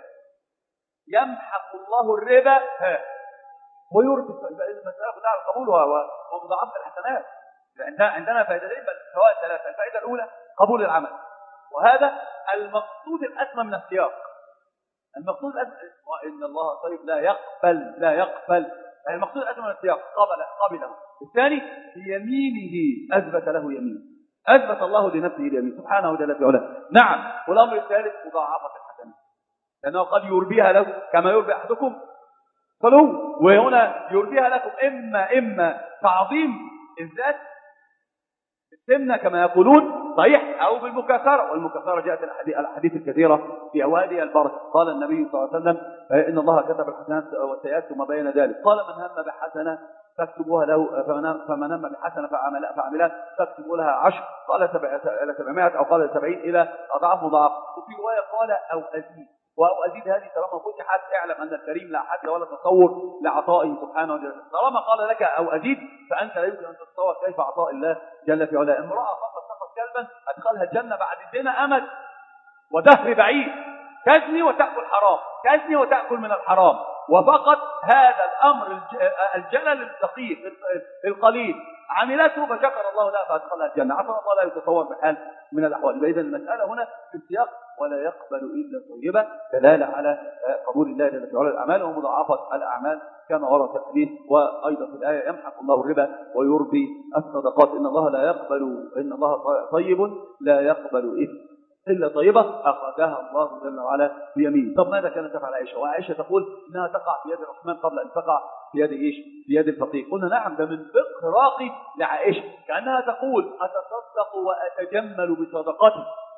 يمحق الله الربا ويربي. المساله كلها على القبول ومضاعفه الحسنات. عندنا فائدتين بل فوائد ثلاثه. الفائده الاولى قبول العمل، وهذا المقصود الاسمى من السياق. المقصود الاسمى وان الله طيب لا يقبل لا يقبل المقصود الاسمى من السياق قبل قبله. الثاني بيمينه اثبت له يمين، اثبت الله لنفسه اليمين سبحانه وتعالى في علاه. نعم. والامر الثالث مضاعفه الحسنات، لانه قد يربيها له كما يربي احدكم فلو، وهنا يربيها لكم اما اما تعظيم الذات بالسمنه كما يقولون صحيح، او بالمكاثره. والمكاثره جاءت الاحاديث الكثيره في اوادي البركه. قال النبي صلى الله عليه وسلم ان الله كتب الحسنات والسيئات ثم بين ذلك. قال من هم بحسنه فاكتبوها له، فمن هم بحسنه فعملها فعملها فاكتبوا لها عشر. قال الى سبعمائة او قال سبعين الى اضعاف مضاعف. وفي روايه قال او ازيد. وأو أزيد هذه طالما فتحت اعلم أن الكريم لا حد ولا تصور لعطائه سبحانه وتعالى. طالما قال لك أو أزيد فأنت لا يمكن أن تتصور كيف عطاء الله جل في علاه. امرأة فقط سقط كلبا أدخلها الجنة بعد الزنا أمد ودهر بعيد، تزني وتأكل حرام، تزني وتأكل من الحرام، وفقط هذا الأمر الجلل الدقيق القليل عملته فشكر الله لها فأدخلها الجنة. عطاء الله لا يتصور بحال من الأحوال. إذن المسألة هنا في السياق ولا يقبل إلا طيبة دلالة على قبول الله جل في علاه الأعمال ومضاعفة الأعمال كما ورد في الحديث. وأيضا في الآية يمحق الله الربا ويربي الصدقات. إن الله لا يقبل إن الله طيب لا يقبل إلا طيبة أخذها الله جل وعلا بيمين. طب ماذا كانت تفعل عائشة؟ وعائشة تقول إنها تقع في يد الرحمن قبل أن تقع في يد إيش؟ في يد الفقير. قلنا نعم، ده من فقه راقي لعائشة، كأنها تقول أتصدق وأتجمل بصدقتي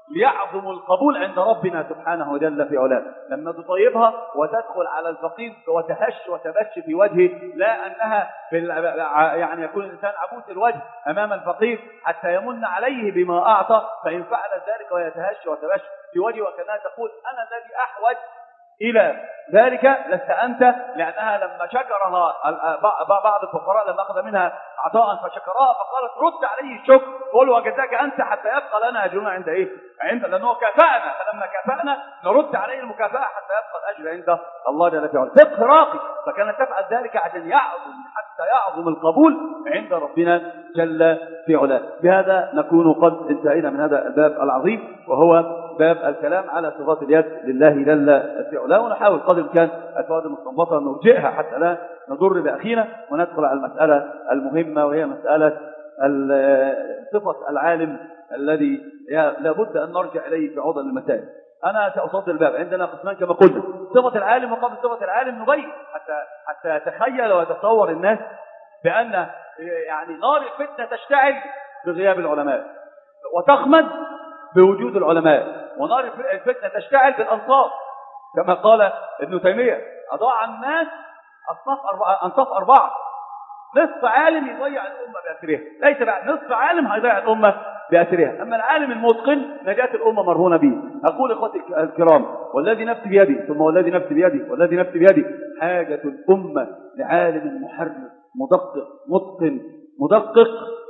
ليعظم القبول عند ربنا سبحانه وجل في علاه. لما تطيبها وتدخل على الفقير وتهش وتبش في وجهه، لا أنها في يعني يكون الإنسان عبوس الوجه أمام الفقير حتى يمن عليه بما أعطى، فإن فعل ذلك ويتهش وتبش في وجهه وكانها تقول أنا الذي أحوج إلى ذلك لست أنت، لأنها لما شكرها بعض الفقراء لما أخذ منها عطاء فشكرها فقالت رد عليه الشكر، قل وجزاك أنت حتى يبقى لنا أجرنا عند إيه؟ عند لأنه كافأنا، فلما كافأنا نرد عليه المكافأة حتى يبقى الأجر عند الله جل في علاه. فقه راقي، فكانت تفعل ذلك عشان يعظم حتى يعظم القبول عند ربنا جل في علاه. بهذا نكون قد انتهينا من هذا الباب العظيم، وهو باب الكلام على صفات اليد لله جل في علاه، ونحاول قدر الإمكان الفوائد المستنبطة نرجئها حتى لا نضر بأخينا، وندخل على المسألة المهمة وهي مسألة صفة العالم الذي لابد أن نرجع إليه في عوض المسائل. أنا سأصدر الباب عندنا قسمان كما قلنا، صفة العالم وقبل صفة العالم نبين حتى حتى يتخيل ويتصور الناس بأن يعني نار الفتنة تشتعل بغياب العلماء وتخمد بوجود العلماء، ونار الفتنة تشتعل بالأنصاف كما قال ابن تيمية أضاع الناس أصناف أربعة، أنصاف أربعة، نصف عالم يضيع الأمة بأسرها، ليس بعد نصف عالم هيضيع الأمة بأسرها، أما العالم المتقن نجاة الأمة مرهونة به. أقول إخوتي الكرام والذي نفسي بيدي ثم والذي نفسي بيدي والذي نفسي بيدي، حاجة الأمة لعالم محرر مدقق متقن مدقق،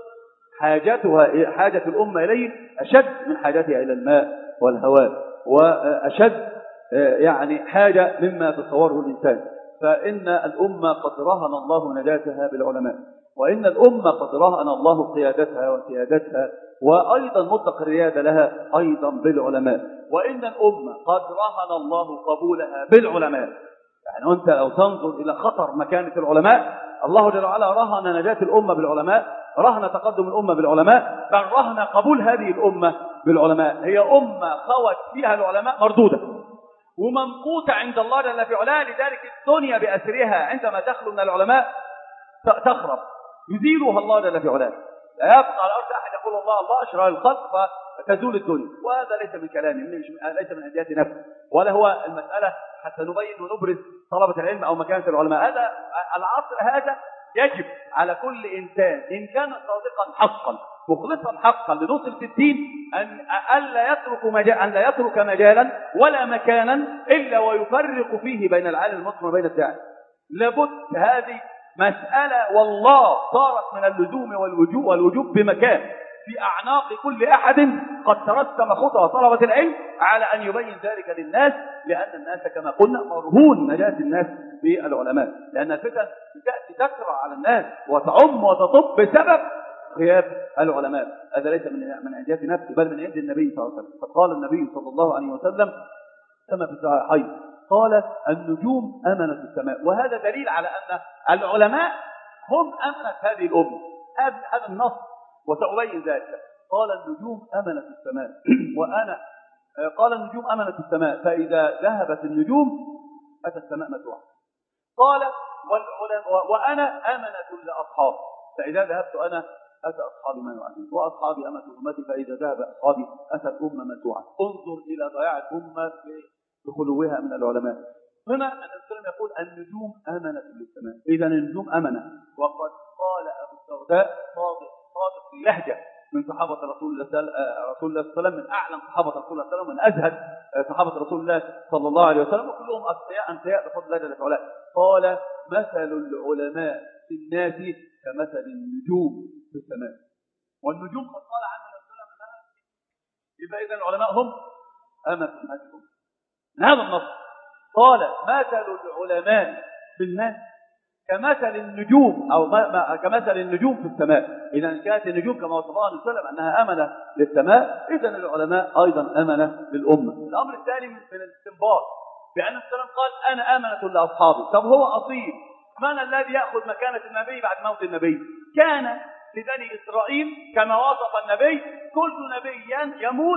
حاجتها حاجة الأمة إليه أشد من حاجتها إلى الماء والهواء، وأشد يعني حاجة مما تصوره الإنسان. فإن الأمة قد رهن الله نجاتها بالعلماء، وإن الأمة قد رهن الله قيادتها وسيادتها وأيضا مطلق الريادة لها أيضا بالعلماء، وإن الأمة قد رهن الله قبولها بالعلماء. يعني أنت لو تنظر إلى خطر مكانة العلماء، الله جل وعلا رهن نجاة الأمة بالعلماء، رهن تقدم الأمة بالعلماء، بل رهن قبول هذه الأمة بالعلماء. هي أمة خوت فيها العلماء مردودة وممقوتة عند الله جل في علاه، لذلك الدنيا بأسرها عندما تخلو من العلماء تخرب، يزيلها الله جل في علاه. لا يبقى على الأرض أحد يقول الله الله أشرى الخلق فتزول الدنيا، وهذا ليس من كلامي، ليس من أنديات نفسي، ولا هو المسألة حتى نبين ونبرز طلبة العلم أو مكانة العلماء. هذا العصر هذا يجب على كل إنسان إن كان صادقا حقا مخلصا حقا لنصرة الدين أن ألا يترك مجال أن لا يترك مجالا ولا مكانا إلا ويفرق فيه بين العالم المسلم وبين الداعي. لابد هذه مسألة والله صارت من اللزوم والوجوب والوجوب بمكان في أعناق كل أحد قد ترسم خطى طلبة العلم على أن يبين ذلك للناس، لأن الناس كما قلنا مرهون نجاة الناس بالعلماء، لأن الفتن تأتي تكرع على الناس وتعم وتطب بسبب غياب العلماء. هذا ليس من من عنديات نفسي بل من عند النبي صلى الله عليه وسلم. قد قال النبي صلى الله عليه وسلم كما في الصحيحين قال النجوم أمنة السماء، وهذا دليل على أن العلماء هم أمنة هذه الأمة. هذا النص وسأبين ذلك. قال النجوم أمنة السماء وأنا قال النجوم أمنة السماء فإذا ذهبت النجوم أتى السماء متوعة. قال وأنا أمنة لأصحابي فإذا ذهبت أنا أتى أصحابي ما يعلمون، وأصحابي أمة أمتي فإذا ذهب أصحابي أتى الأمة متوعة. انظر إلى ضياع الأمة بخلوها من العلماء. هنا أن السلام يقول النجوم أمنة للسماء، إذا النجوم أمنة. وقد قال أبو الدرداء صادق صادق في لهجة من صحابة رسول الله رسول الله صلى الله عليه وسلم، من أعلم صحابة رسول الله صلى الله عليه وسلم، من أزهد صحابة رسول الله صلى الله عليه وسلم، وكلهم أتقياء أنقياء بفضل الله جل وعلا. قال مثل العلماء في الناس كمثل النجوم في السماء. والنجوم قد قال عنه الرسول أنها يبقى إذا العلماء هم أمة هذه الأمة. هذا النص قال مثل العلماء في الناس كمثل النجوم أو ما ما كمثل النجوم في السماء. إذا كانت النجوم كما وصفها النبي صلى الله عليه وسلم أنها أمنة للسماء، إذا العلماء أيضا أمنة للأمة. الأمر الثاني من الاستنباط بأن السلام قال أنا أمنة لأصحابي. طب هو أصيل من الذي يأخذ مكانة النبي بعد موت النبي؟ كان لبني إسرائيل كما وصف النبي كل نبي يموت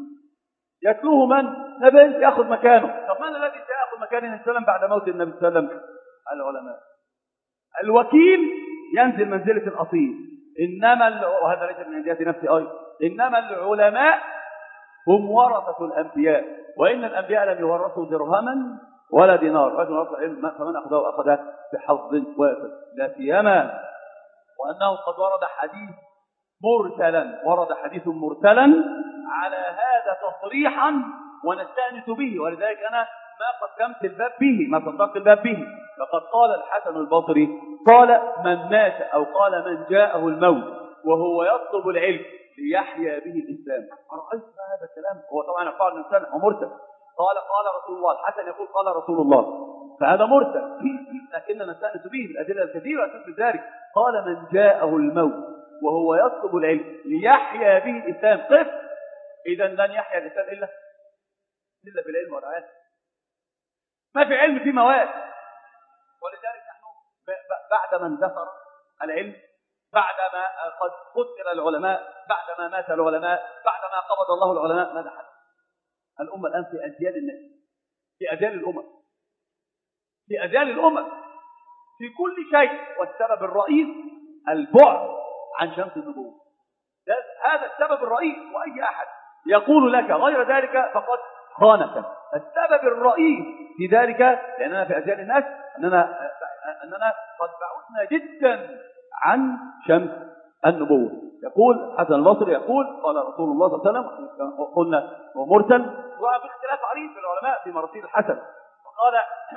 يتلوه من؟ نبي يأخذ مكانه. طب من الذي سيأخذ مكان النبي صلى الله عليه وسلم بعد موت النبي صلى الله عليه وسلم؟ العلماء. الوكيل ينزل منزلة الأصيل، إنما وهذا ليس من عنديات نفسي أيضا، إنما العلماء هم ورثة الأنبياء، وإن الأنبياء لم يورثوا درهما ولا دينار، ولكن ورثوا العلم، فمن أخذه أخذ بحظ وافر. لا سيما وأنه قد ورد حديث مرسلا ورد حديث مرسلا على هذا تصريحا ونستأنس به، ولذلك أنا ما قدمت الباب به، ما صدقت الباب به. فقد قال الحسن البصري قال من مات أو قال من جاءه الموت وهو يطلب العلم ليحيا به الإسلام. أرأيت هذا الكلام؟ هو طبعا قال الإنسان هو مرسل، قال قال رسول الله، الحسن يقول قال رسول الله، فهذا مرسل، لكننا نستأنس به بالأدلة الكثيرة تثبت ذلك. قال من جاءه الموت وهو يطلب العلم ليحيا به الإسلام. قف، إذا لن يحيا الإسلام إلا إلا بالعلم والعلم. ما في علم في مواد. ولذلك نحن بعد من ذكر العلم، بعدما قد قتل العلماء، بعدما مات العلماء، بعدما قبض الله العلماء، ماذا حدث؟ الأمة الآن في أجيال الناس، في أجيال الأمم، في أجيال الأمم في كل شيء، والسبب الرئيس البعد عن شمس النبوة. هذا السبب الرئيس، وأي أحد يقول لك غير ذلك فقد خانك. السبب الرئيس في ذلك لأننا في أجيال الناس أننا, أننا قد بعدنا جدا عن شمس النبوة. يقول حسن البصري يقول قال رسول الله صلى الله عليه وسلم، قلنا ومرسل، وباختلاف عريض في العلماء في مراسيل الحسن، فقال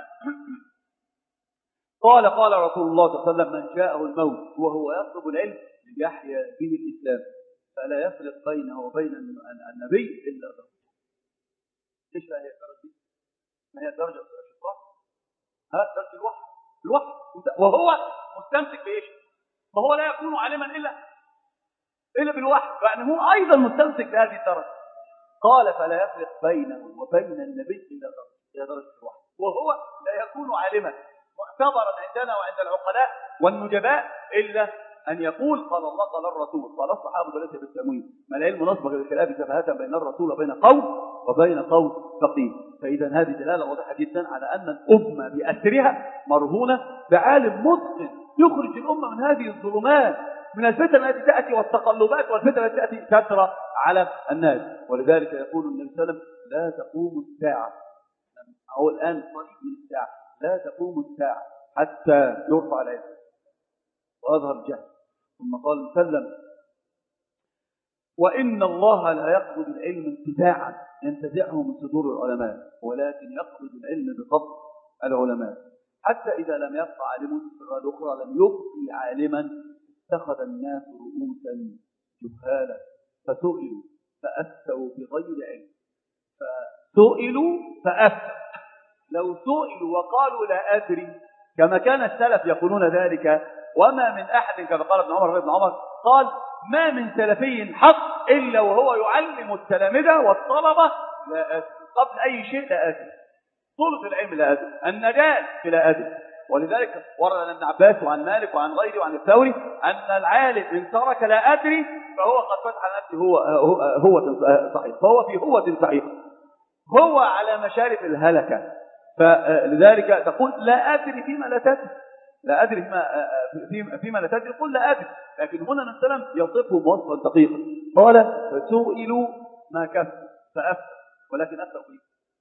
قال قال رسول الله صلى الله عليه وسلم من جاءه الموت وهو يطلب العلم ليحيا به الإسلام فلا يفرق بينه وبين النبي إلا درجة. ايش هي الدرجة؟ ما هي درجة الشيطان؟ ها درجة الوحي، الوحي، وهو مستمسك بايش؟ فهو لا يكون عالما الا الا بالوحي، يعني هو ايضا مستمسك بهذه الدرجة. قال فلا يفرق بينه وبين النبي الا درجة، هي درجة الوحي، وهو لا يكون عالما معتبرا عندنا وعند العقلاء والنجباء الا أن يقول قال الله قال الرسول قال الصحابة وليس بالتمويل. ما العلم نصبغ بالخلاف سفاهة بين الرسول وبين قوم وبين قوم فقيه. فإذا هذه دلالة واضحة جدا على أن الأمة بأسرها مرهونة بعالم متقن يخرج الأمة من هذه الظلمات، من الفتن التي تأتي والتقلبات والفتن التي تأتي كثرة على الناس. ولذلك يقول النبي صلى الله عليه وسلم لا تقوم الساعة، أو الآن قريب من الساعة، لا تقوم الساعة حتى يرفع العلم ويظهر الجهل. ثم قال سلم وإن الله لا يقبض العلم انتزاعا ينتزعه من صدور العلماء، ولكن يقبض العلم بقبض العلماء، حتى إذا لم يبقى عالم في الرواية الأخرى لم يبقي عالما اتخذ الناس رؤوسا جهالا فسئلوا فأفتوا بغير علم. فسئلوا فأفتوا، لو سئلوا وقالوا لا أدري كما كان السلف يقولون ذلك، وما من أحد كما قال ابن عمر ابن عمر قال ما من سلفي حق إلا وهو يعلم التلامذة والطلبة لا أدري، قبل أي شيء لا أدري، طلب العلم لا أدري، النجاة لا أدري. ولذلك ورد عن ابن عباس وعن مالك وعن غيره وعن الثوري أن العالم إن ترك لا أدري فهو قد فتح نفسه هو هو صحيح، فهو في هوة صحيح، هو على مشارف الهلكة. فلذلك تقول لا أدري فيما لا تدري، لا أدري فيما, فيما لا تدري، قل لا أدري. لكن هنا نسلم يصفه بوصفا دقيقا، قال فسئلوا ما كفوا فأفتوا، ولكن أفتوا فيه.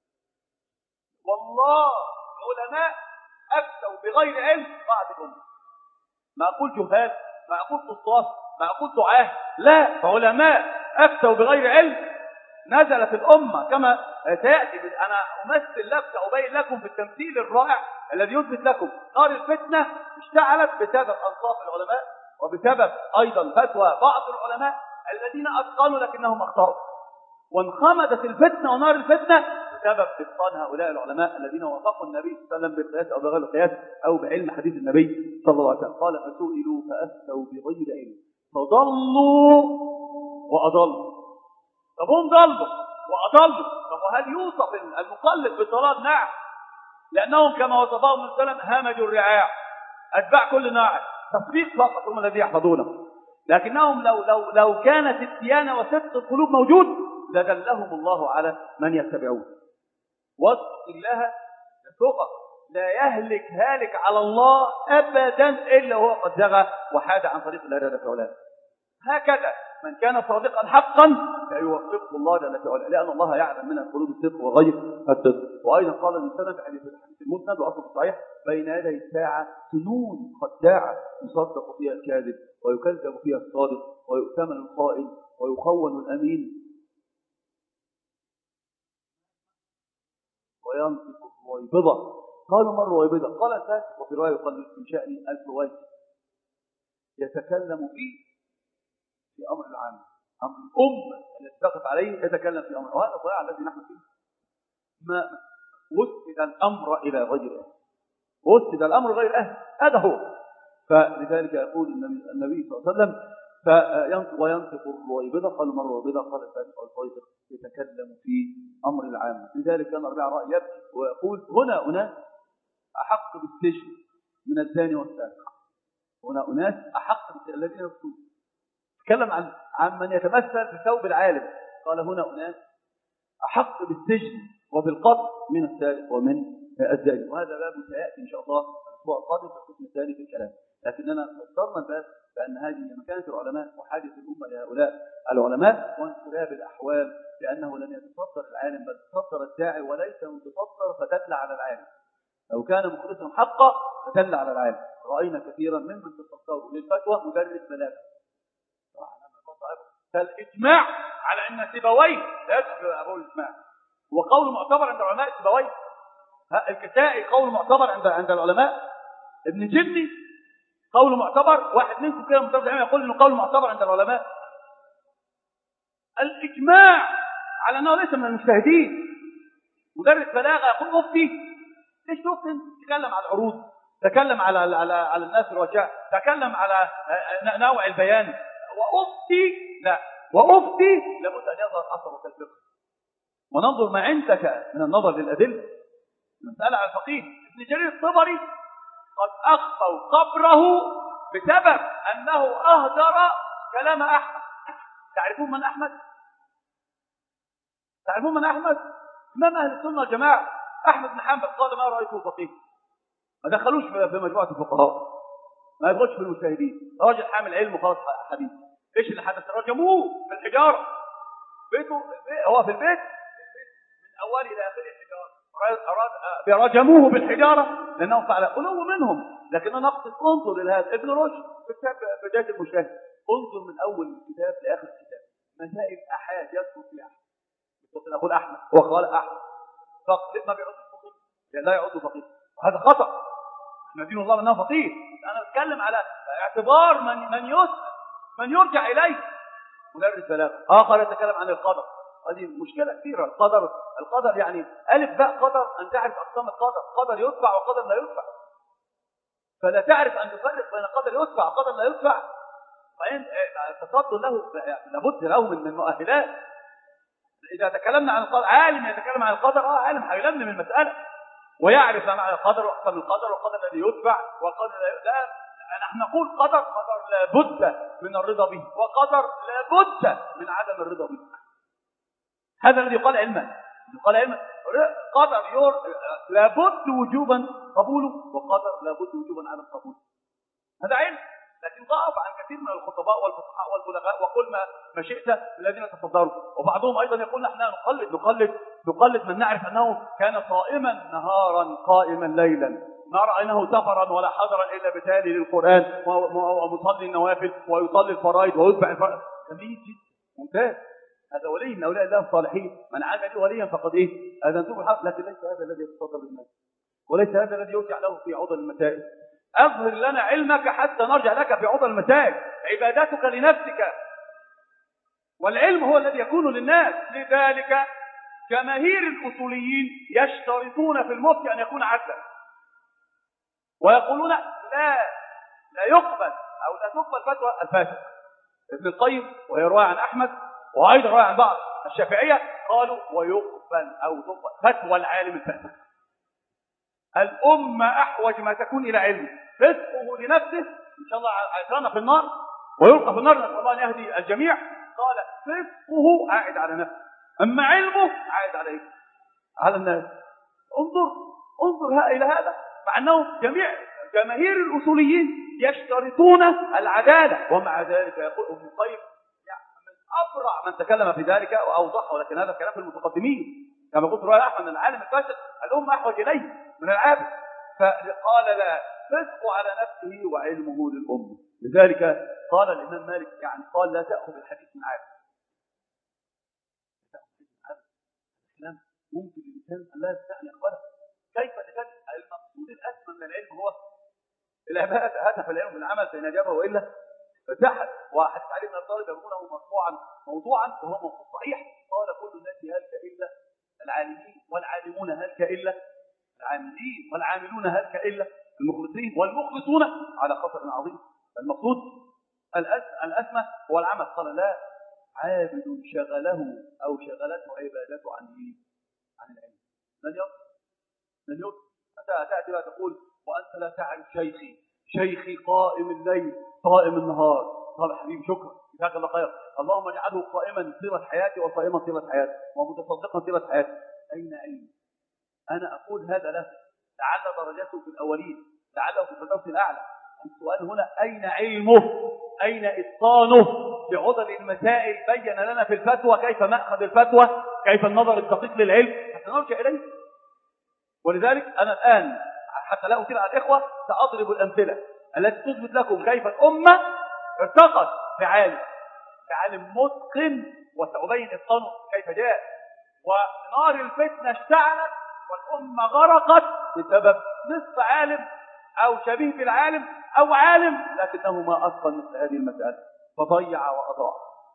والله علماء أفتوا بغير علم بعد الأمة، ما أقول جهال، ما أقول قصاص، ما أقول دعاة، لا، علماء أفتوا بغير علم نزلت الأمة كما سيأتي. أنا أمثل لك أبين لكم بالتمثيل الرائع الذي يثبت لكم نار الفتنة اشتعلت بسبب أنصاف العلماء، وبسبب أيضا فتوى بعض العلماء الذين أتقنوا لكنهم أخطأوا، وانخمدت الفتنة ونار الفتنة بسبب إتقان هؤلاء العلماء الذين وافقوا النبي صلى الله عليه وسلم بالقياس أو بغير القياس أو بعلم حديث النبي صلى الله عليه وسلم. قال فسئلوا فأفتوا بغير علم فضلوا وأضلوا. طب هم ضلوا وأضلوا، طب وهل يوصف المقلد بالضلال؟ نعم، لأنهم كما وصفهم النبي صلى الله عليه وسلم همجوا الرعاع، أتباع كل ناعم، تصديق فقط هم الذين يحفظونه. لكنهم لو لو لو كانت الديانة وصدق القلوب موجود لدلهم الله على من يتبعون. واتق الله الثقة، لا يهلك هالك على الله أبدا إلا هو قد زغى وحاد عن طريق الإرادة والعلم. هكذا من كان صادقا حقا فيوفقه الله جل وعلا، لأن الله يعلم من القلوب الصدق وغير الصدق. وأيضا قال الإنسان في حديث المسند وأصل الصحيح: بين يدي الساعة سنون خداعة يصدق فيها الكاذب ويكذب فيها الصادق ويؤتمن الخائن ويخون الأمين وينطق الرويبضة. قالوا ما الرويبضة؟ قال الفاسق، وفي رواية يقال من شأنه الفويسق، يتكلم فيه في أمر العام، أمر الأمة التي تقف عليه يتكلم في أمر، وهذا الضياع الذي نحن فيه. ما وسد الأمر إلى غير أهل، وسد الأمر غير أهل، هذا هو. فلذلك يقول النبي, النبي صلى الله عليه وسلم: فينطق وينطق الرويبضة. قالوا ما الرويبضة؟ قال الفاسق والفويسق، يتكلم في أمر العام. لذلك كان ربيع رأي يبكي ويقول: هنا أناس أحق بالسجن من الزاني والسارق، هنا أناس أحق الذين يفتون. تكلم عن عن من يتمثل بثوب العالم، قال: هنا أناس أحق بالسجن وبالقتل من السارق ومن الزاني. وهذا باب سيأتي إن شاء الله الأسبوع القادم في القسم الثاني في الكلام، لكننا فسرنا الباب بأن هذه مكانة العلماء وحاجة الأمة لهؤلاء العلماء وانقلاب الأحوال، لأنه لن يتصدر العالم بل يتصدر الداعي، وليس متصدر فدل على العالم. لو كان مخلصا حقا فدل على العالم. رأينا كثيرا ممن تصدروا للفتوى مدرس بلاغة. فالإجماع على أن سيبويه لا يدخل أبو الإجماع، وقول معتبر عند العلماء سيبويه. الكسائي قول معتبر عند عند العلماء. ابن جني قول معتبر. واحد منكم كده مترجم يقول انه قول معتبر عند العلماء. الإجماع على أنه ليس من المجتهدين. مدرس بلاغة يقول مفتي، ليش تفتي؟ تتكلم على العروض، تكلم على على على الناس الرجاء، تكلم على نوع البيان. وأفتي لا، وأفتي لابد أن يظهر أثر كالفقه، وننظر ما عندك من النظر للأدلة. المسألة على الفقيه. ابن جرير الطبري قد أخفوا قبره بسبب أنه أهدر كلام أحمد. تعرفون من أحمد؟ تعرفون من أحمد؟ إمام أهل السنة والجماعة أحمد بن حنبل قال: ما رأيته فقيه. ما دخلوش في مجموعة الفقهاء، ما يدخلش في المجتهدين، راجل حامل علم وخلاص حديث. ايش اللي حدث؟ رجموه بالحجارة. بيته هو في البيت من أول إلى آخر الحجارة، رجموه بالحجارة لأنه فعل قلوه منهم. لكن أنا أقصد انظر إلى هذا ابن رشد في كتاب بداية المجتهد، انظر من أول الكتاب لآخر الكتاب مسائل أحاد يذكر في أحمد. ممكن أقول أحمد وقال أحمد فقط، ما بيعود فقيه، لا يعود فقيه، وهذا خطأ. ندين الله منه فقيه. أنا أتكلم على اعتبار من من يسأل، من يرجع إليه. مدرس بلاغة آخر يتكلم عن القدر. هذه مشكلة كثيرة. القدر القدر يعني ألف باء قدر، أن تعرف أقسام القدر. قدر يدفع وقدر لا يدفع، فلا تعرف أن تفرق بين قدر يدفع وقدر لا يدفع. فإن التصدر له لابد له من المؤهلات. إذا تكلمنا عن القدر، عالم يتكلم عن القدر، آه عالم هيلمم المسألة ويعرف ما معنى القدر وأقسام القدر والقدر الذي يدفع وقدر لا. نحن نقول قدر قدر لابد من الرضا به، وقدر لابد من عدم الرضا به. هذا الذي يقال علما. يقال علما قدر يور لابد وجوبا قبوله، وقدر لابد وجوبا عدم قبوله. هذا علم. لكن ضعف عن كثير من الخطباء والفقهاء والبلغاء، وقل ما ما شئت الذين تصدروا. وبعضهم ايضا يقول نحن نقلد نقلد نقلد من نعرف انه كان صائما نهارا قائما ليلا، ما رايناه سفرا ولا حضرا الا بتالي للقران ومصلي النوافل ويصلي الفرائض ويتبع الفرائض. جميل جدا، ممتاز. هذا ولي من اولياء الله الصالحين. من عاد لي وليا فقد ايه اذنتم الحق. لكن ليس هذا الذي يتصدر بالناس، وليس هذا الذي يرجع له في عضل المسائل. أظهر لنا علمك حتى نرجع لك في عضل المسائل. عبادتك لنفسك، والعلم هو الذي يكون للناس. لذلك جماهير الأصوليين يشترطون في المفتي أن يكون عدلا، ويقولون لا لا يقبل أو لا تقبل فتوى الفاسق. ابن القيم وهي رواية عن أحمد، وأيضا رواية عن بعض الشافعية، قالوا ويقبل أو تقبل فتوى العالم الفاسق. الأمة أحوج ما تكون إلى علمه. رزقه لنفسه إن شاء الله عيطانا في النار ويلقى في النار، نسأل الله أن يهدي الجميع. قال رزقه عائد على نفسه، أما علمه عائد عليه على الناس. انظر انظر إلى هذا، مع أنه جميع جماهير الأصوليين يشترطون العدالة، ومع ذلك يقول ابن القيم أوضح من تكلم في ذلك وأوضح، ولكن هذا الكلام في المتقدمين كما قلت رأي أحمد، العالم الفاسد الأمة أحوج إليه من العابد، فقال لا، رزق على نفسه وعلمه للأمة. لذلك قال الإمام مالك يعني قال لا تأخذ الحديث من عابد، الكلام ممكن الإنسان أن لا يستطيع أن يقبله. كيف تجد المقصود الأسمى من العلم هو العبادة، هدف العلم من العمل فإن أجابه وإلا فتحت. وحديث علي بن أبي طالب يقوله مرفوعا موضوعا وهو موضوع صحيح، قال كل الناس هلك إلا العالمين والعالمون هلك إلا العاملين والعاملون هلك إلا المخلصين والمخلصون على خطر عظيم. المقصود الأسمى هو العمل. قال لا، عابد شغله أو شغلته عبادته عن إيه؟ عن العلم. لن يصل لن يصل تأتي بقى تقول وأنت لا تعرف شيخي، شيخي قائم الليل قائم النهار. قال حبيبي شكرا جزاك الله خير، اللهم اجعله قائما طيلة حياتي وصائما طيلة حياتي ومتصدقا طيلة حياتي. أين علم؟ أنا أقول هذا له لعل درجته في الأولين، لعله في الفردوس الأعلى. السؤال هنا أين علمه؟ أين إتقانه في عضل المسائل؟ بين لنا في الفتوى كيف مأخذ الفتوى، كيف النظر الدقيق للعلم حتى نرجع إليه. ولذلك أنا الآن حتى لا أثير على الإخوة سأضرب الأمثلة التي تثبت لكم كيف الأمة ارتقت بعالم بعالم متقن، وسأبين إتقانه كيف جاء. ونار الفتنة اشتعلت والأمة غرقت بسبب نصف عالم أو شبيه بالعالم أو عالم لكنه ما أتقن مثل هذه المسألة فضيع وأضاع.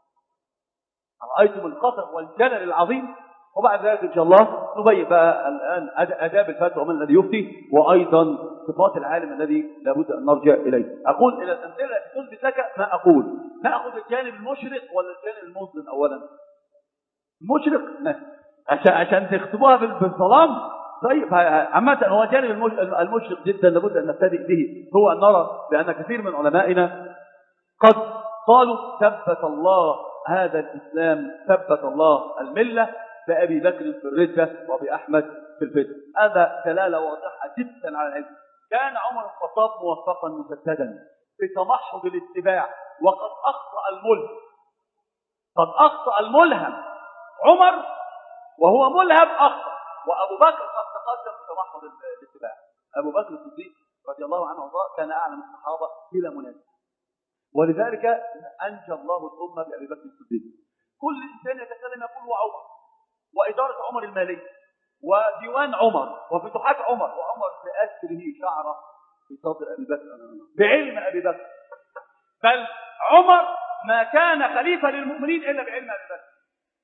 رأيتم الخطر والجلل العظيم. وبعد ذلك إن شاء الله نبين بقى الآن أداب الفتوى من الذي يفتي، وأيضا صفات العالم الذي لابد أن نرجع إليه. أقول إلى الأمثلة التي تثبت لك ما أقول. نأخذ الجانب المشرق ولا الجانب المظلم؟ أولا المشرق عشان عشان تختبوها بالظلام. طيب عامة هو جانب المشرق جدا لابد أن نبتدئ به، هو أن نرى بأن كثير من علمائنا قد قالوا ثبت الله هذا الإسلام، ثبت الله الملة بأبي بكر في الردة وبأحمد في الفتنة. هذا دلالة واضحة جدا على العلم. كان عمر بن الخطاب موفقا مسددا في تمحض الاتباع، وقد أخطأ الملهم قد أخطأ الملهم عمر وهو ملهم أخطأ، وأبو بكر قد تقدم في تمحض الاتباع. أبو بكر الصديق رضي الله عنه وارضاه كان أعلم الصحابة بلا منازع، ولذلك أنجى الله الأمة بأبي بكر الصديق. كل إنسان يتكلم يقول وعمر، وإدارة عمر المالية، وديوان عمر، وفتوحات عمر، وعمر بأسره شعره في صدر أبي بكر بعلم أبي بكر. بل عمر ما كان خليفة للمؤمنين إلا بعلم أبي بكر.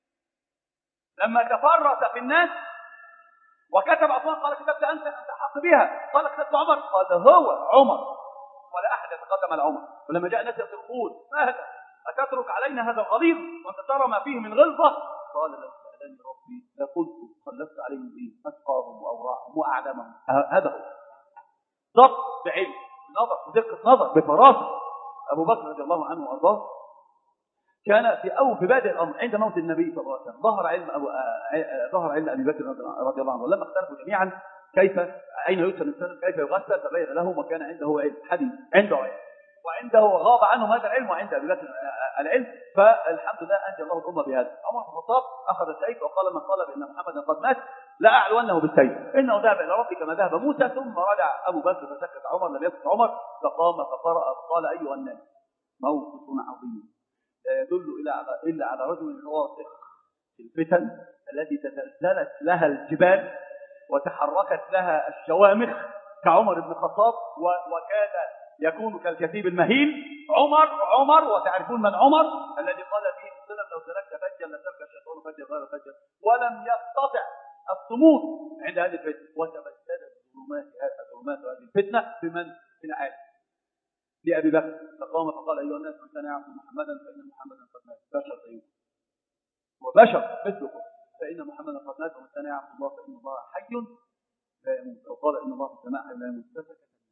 لما تفرط في الناس وكتب عثمان قال كتبت أنت أنت حق بها، قال كتبت عمر قال هو عمر، ولا أحد يتقدم على عمر. ولما جاء الناس يصرخون ما هذا؟ أتترك علينا هذا الغليظ وأنت ترى ما فيه من غلظة؟ قال لو سألني ربي لقلت خلفت عليهم إيه؟ أتقاهم وأوراعهم وأعلمهم. هذا هو ضبط بعلم نظر ودقة نظر بفراسة. أبو بكر رضي الله عنه وأرضاه كان في أول في بادئ الأمر عند موت النبي صلى الله عليه وسلم ظهر علم أبو آه ظهر علم أبي بكر رضي الله عنه. لما اختلفوا جميعا كيف أين يدخل الإنسان كيف يغسل تبين له وكان عنده علم حديث عنده علم وعنده غاب عنه هذا العلم وعند أبي بكر العلم. فالحمد لله أنجى الله الأمة بهذا. عمر بن الخطاب أخذ السيف وقال من قال بأن محمدا قد مات لا أعلونه بالسيف إنه ذهب إلى ربي كما ذهب موسى. ثم رجع أبو بكر فسكت عمر لم يسكت عمر فقام فقرأ فقال أيها الناس موقف عظيم لا يدل إلا على رجل راسخ في الفتن التي تزلزلت لها الجبال وتحركت لها الشوامخ كعمر بن الخطاب وكاد يكون كالكثيب المهين. عمر عمر وتعرفون من عمر الذي قال فيه وسلم لو سلكت فجا لسلك الشيطان فجا غير فجا، ولم يستطع الصمود عند هذه الفتنه وتبدلت ظلمات ظلمات هذه الفتنه بمن في العالم لأبي بكر. فقام فقال أيها الناس من كان يعبد محمدا فإن محمدا قد مات. بشر زيكم وبشر مثلكم فإن محمدا قد مات، ومن كان يعبد الله فإن الله حي لا يموت، أو قال إن الله في السماء حي لا يموت.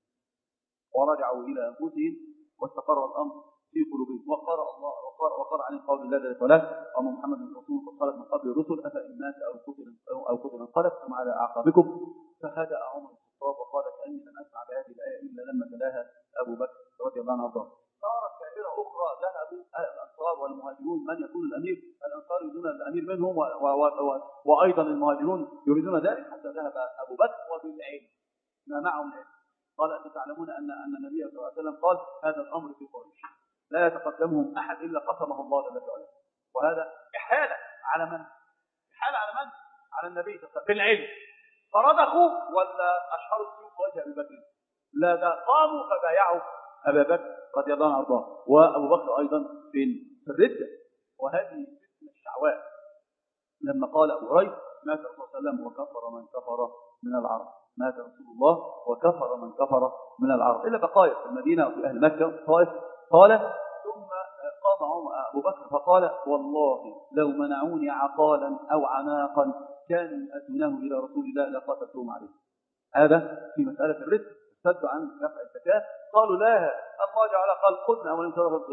ورجعوا إلى أنفسهم واستقر الأمر في قلوبهم وقرأ الله وقرأ وقرأ عن قول الله جل وعلا وما محمد رسول قد خلت من قبل الرسل أفإن مات أو قتل أو قتل انقلبتم على أعقابكم. فهدأ عمر بن الخطاب وقال كأني لم أسمع بهذه الآية إلا لما تلاها أبو بكر رضي الله عنه وارضاه. صارت كائرة أخرى ذهبوا أهل الأنصار والمهاجرون من يكون الأمير. الأنصار يريدون الأمير منهم و و و وأيضا المهاجرون يريدون ذلك، حتى ذهب أبو بكر وبالعلم ما معهم العلم. قال أنتم تعلمون أن أن النبي صلى الله عليه وسلم قال هذا الأمر في قريش لا يتقدمهم أحد إلا قسمه الله جل وعلا. وهذا إحالة على من؟ إحالة على من؟ على النبي صلى الله عليه وسلم بالعلم. فرضخوا ولا أشهروا السيوف وجه أبي بكر؟ لا، ده قاموا فبايعوا أبا بكر رضي الله عنه وارضاه. وأبو بكر أيضا في الردة. وهذه فتنة الشعواء لما قال أبو هريرة مات رسول الله صلى الله عليه وسلم وكفر من كفر من العرب. مات رسول الله وكفر من كفر من العرب. إلا بقايا في المدينة وفي أهل مكة الطائف. قال ثم قام أبو بكر فقال والله لو منعوني عقالا أو عناقا كانوا يأتونه إلى رسول الله لقاتلتهم عليه. هذا في مسألة الرزق. ارتدوا عن دفع الزكاة قالوا لا، الله تعالى قال خذنا أولين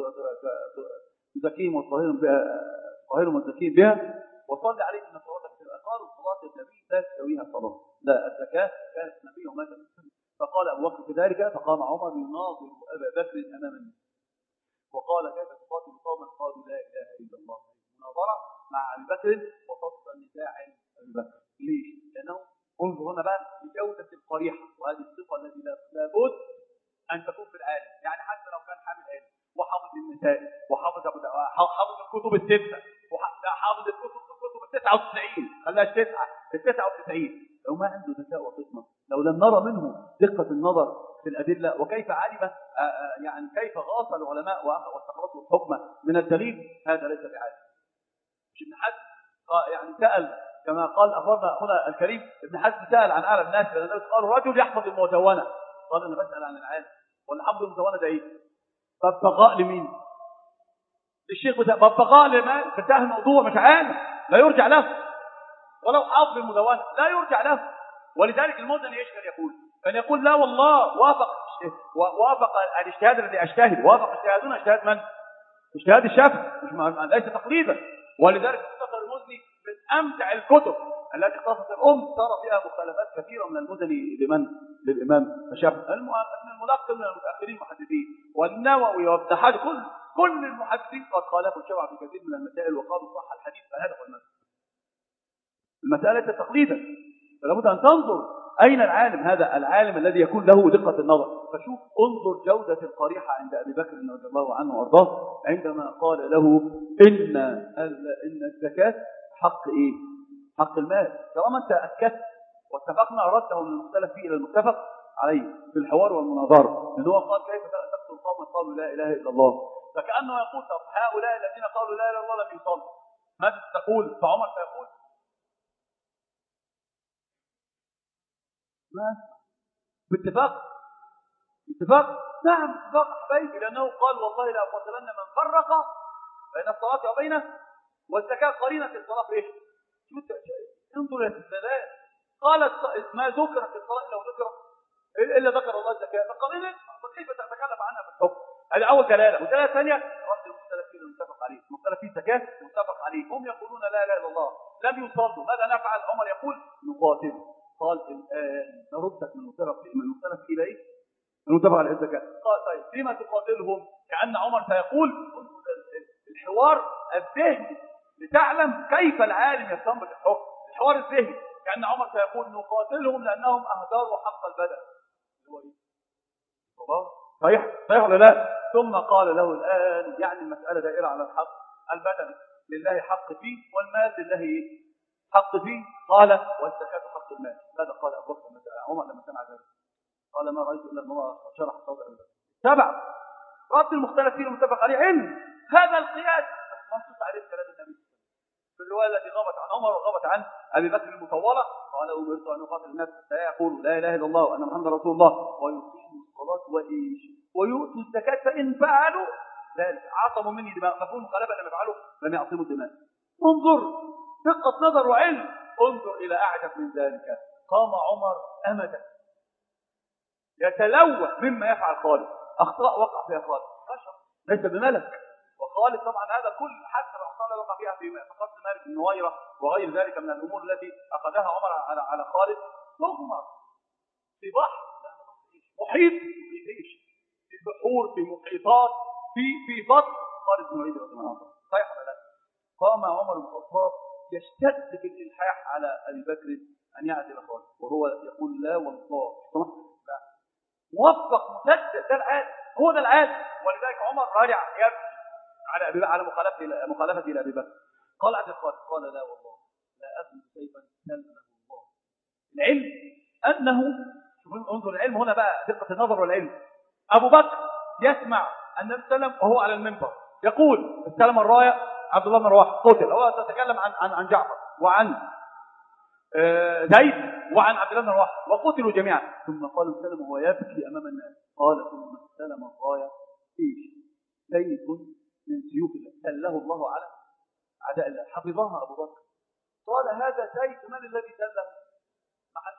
تزكيهم وتطهرهم بها طهرهم وتزكيهم بها وصلي عليهم ان صلاتك تبقى. قالوا صلاة النبي لا تساويها صلاة، لا الزكاة كانت النبي ومات المسلم. فقال أبو بكر كذلك. فقام عمر يناظر أبا بكر أمام الناس وقال كيف تقاتل قوما قالوا لا إله إلا الله. مناظرة مع أبي بكر وفصل النزاع عن أبي بكر. ليش؟ لأنه انظر هنا بقى لجودة القريحة وهذه الثقة التي لابد أن تكون في العالم. يعني حتى لو كان حامل علم وحافظ النساء وحافظ حافظ الكتب الستة وحافظ الكتب الكتب التسعة وتسعين خلاش تسعة التسعة وتسعين، لو ما عنده ذكاء وفطنة، لو لم نرى منه دقة النظر في الأدلة وكيف علم يعني كيف غاص العلماء واستخلصوا الحكم من الدليل، هذا ليس بعالم. مش ابن حزم يعني سأل كما قال أخبرنا أخونا الكريم ابن حزم سأل عن أعلم الناس لأن الناس قالوا رجل يحفظ المدونة. قال أنا بسأل عن العالم ولا حفظ المدونة ده إيه؟ ببغاء لمين؟ الشيخ بتاع ببغاء لمن؟ بتاع الموضوع مش عالم لا يرجع له، ولو حافظ المدونة لا يرجع له. ولذلك المدني ايش كان يقول؟ كان يقول لا والله وافق وافق الاجتهاد الذي اجتهد، وافق اجتهادنا اجتهاد من؟ اجتهاد الشافعي، مش ليس تقليدا. ولذلك اختصر المزني من امتع الكتب التي اختصت الام صار فيها مخالفات كثيره من المدني لمن؟ للامام الشافعي. الملقب من المتاخرين المحدثين والنووي وابن حجر كل كل المحدثين قد خالفوا الشافعي في كثير من المسائل وقالوا صح الحديث. فهذا هو المسألة. المسألة تقليدا، فلابد أن تنظر أين العالم. هذا العالم الذي يكون له دقة النظر. فشوف انظر جودة القريحة عند أبي بكر رضي الله عنه وأرضاه عندما قال له إن إن الزكاة حق إيه؟ حق المال. طالما أنت أكدت واتفقنا أردته من المختلف فيه إلى المتفق عليه في الحوار والمناظرة، لأنه قال كيف تقتل قوما قالوا لا إله إلا الله. فكأنه يقول طب هؤلاء الذين قالوا لا إله إلا الله لم يصلوا ماذا تقول؟ فعمر سيقول ما باتفاق اتفاق نعم اتفاق حبيبي، لأنه قال والله لا أقتلن من فرق بين الصلاة وبينه والزكاة قرينة الصلاة في إيش؟ انظر يا سيدنا قالت ما ذكر في الصلاة لو ذكر إلا ذكر الله الزكاة فقرينة فكيف تتكلم عنها في الحكم؟ هذه أول دلالة. ودلالة ثانية رد المختلفين المتفق عليه، المختلفين زكاة متفق عليه، هم يقولون لا إله إلا الله لم يصلوا ماذا نفعل؟ عمر يقول نقاتل. قال الآن نردك من المتفق من المختلف إلى إيه؟ المتفق على الزكاة. قال طيب لما تقاتلهم؟ كأن عمر سيقول الحوار الذهني لتعلم كيف العالم يستنبط الحكم. الحوار الذهني كأن عمر سيقول نقاتلهم لأنهم أهدروا حق البدن. هو إيه؟ صحيح صحيح ولا لا؟ ثم قال له الآن يعني المسألة دائرة على الحق البدن لله حق فيه والمال لله حق فيه. قال والزكاة حق المال. ماذا قال أبو بكر عمر لما سمع ذلك؟ قال ما رأيت إلا الله شرح صدر سبع رد المختلف فيه المتفق عليه علم. هذا القياس منصوص عليه كلام النبي في الرواية التي غابت عن عمر وغابت عن أبي بكر المطولة. قال أمرت أن أقاتل الناس حتى يقولوا لا إله إلا الله وأن محمد رسول الله ويقيموا الصلاة وإيش ويؤتوا الزكاة فإن فعلوا ذلك عصموا مني دماء. مفهوم مخالفة لما يفعلوا لم يعصموا الدماء. انظر دقة نظر وعلم. انظر إلى أعجب من ذلك قام عمر أمدا يتلوى مما يفعل خالد. أخطاء وقع فيها خالد بشر ليس بملك. وخالد طبعا هذا كل حتى الأخطاء اللي وقع فيها في قتل مالك بن نويرة وغير ذلك من الأمور التي أخذها عمر على على خالد تغمر في بحر محيط في ايش؟ في بحور في محيطات في في بطن خالد بن الوليد رضي الله عنه. صحيح ولا لا؟ قام عمر بن الخطاب يشتد بالإلحاح على أبي بكر أن يعدل خالد، وهو يقول لا والله لا. موفق مسدد، ده العادل، هو ده العادل. ولذلك عمر راجع يبكي على أبي على مخالفته مخالفته لأبي بكر. قال عدل خالد، قال لا والله لا أخذ سيفا سلمه الله. العلم أنه، انظر العلم هنا بقى، دقة النظر والعلم. أبو بكر يسمع النبي صلى الله عليه وسلم وهو على المنبر يقول استلم الراية عبد الله بن رواحة قتل، هو تتكلم عن عن عن جعفر وعن آه زيد وعن عبد الله بن رواحة وقتلوا جميعا. ثم قال استلم وهو يبكي أمام الناس، قال ثم استلم الراية فيه سيف من سيوف الله سله الله على أعداء الله، حفظها أبو بكر. قال هذا سيف من الذي سله؟ ما حد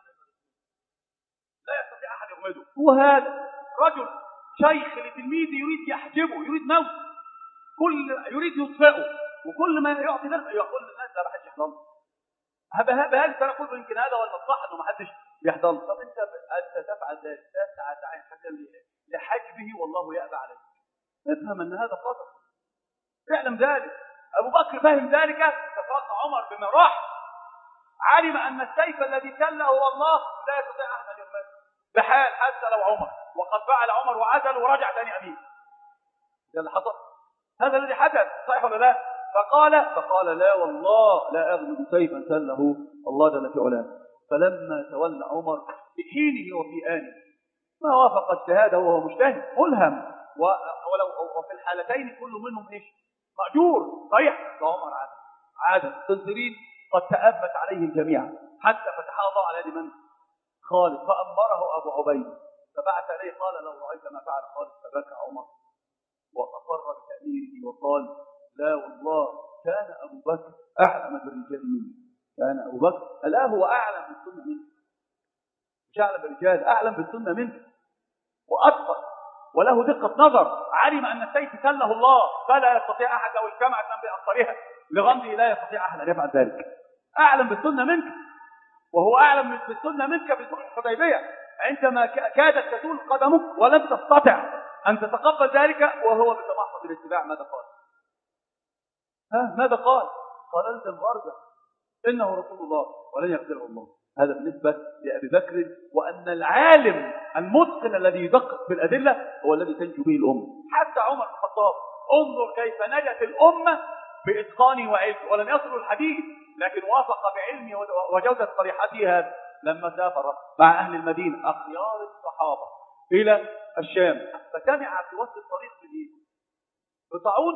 لا يستطيع أحد يغمده. هو هذا رجل شيخ لتلميذ يريد يحجبه، يريد موت، كل يريد يطفئه، وكل ما يعطي درس يقول للناس لا ما حدش يحضر. هذا هذا هذا انا اقول يمكن هذا هو المصلحه انه ما حدش يحضر. طب انت انت تفعل ذلك تسعى سعي حتى لحجبه والله يأبى عليك. افهم ان هذا خطر، اعلم ذلك. ابو بكر فهم ذلك، تفرق عمر بما راح، علم ان السيف الذي سله هو الله، لا يستطيع احد ان يغمده بحال حتى لو عمر، وقد فعل عمر وعزل ورجع ثاني امين. ده اللي حصل، هذا الذي حدث، صحيح ولا لا؟ فقال فقال لا والله لا اغمد سيفا سله الله جل في علاه. فلما تولى عمر بحينه وفي آنه ما وافق اجتهاده وهو مجتهد ملهم، ولو وفي الحالتين كل منهم ايش؟ مأجور، صحيح. فعمر عاد عاد التنصيرين قد تأبت عليهم جميعا حتى فتحها الله على يد من؟ خالد. فأمره أبو عبيدة فبعث إليه قال لو رأيت ما فعل خالد، فبكى عمر وأقر بتأميره وقال لا والله كان أبو بكر أعلم بالرجال منه، كان أبو بكر ألا هو أعلم بالسنة منه، مش أعلم بالرجال، أعلم بالسنة منه وأكثر، وله دقة نظر، علم أن السيف سله الله فلا يستطيع أحد لو اجتمعت من بأنصارها لغمده لا يستطيع أحد أن يفعل ذلك. أعلم بالسنة منك، وهو أعلم بالسنة منك في صلح الحديبية عندما كادت تزول قدمك ولم تستطع أن تتقبل ذلك، وهو بتمحض الاتباع ماذا قال؟ ها ماذا قال؟ قال أنت الغربة إنه رسول الله ولن يقدره الله. هذا بالنسبة لأبي بكر، وأن العالم المتقن الذي يدقق في الأدلة هو الذي تنجو به الأمة. حتى عمر بن الخطاب انظر كيف نجت الأمة بإتقانه وعلمه، ولم يصلوا الحديث لكن وافق بعلمه وجودة صريحته هذا لما سافر مع أهل المدينة أخيار الصحابة إلى الشام، فسمع في وسط الطريق بالإيه؟ بطاعون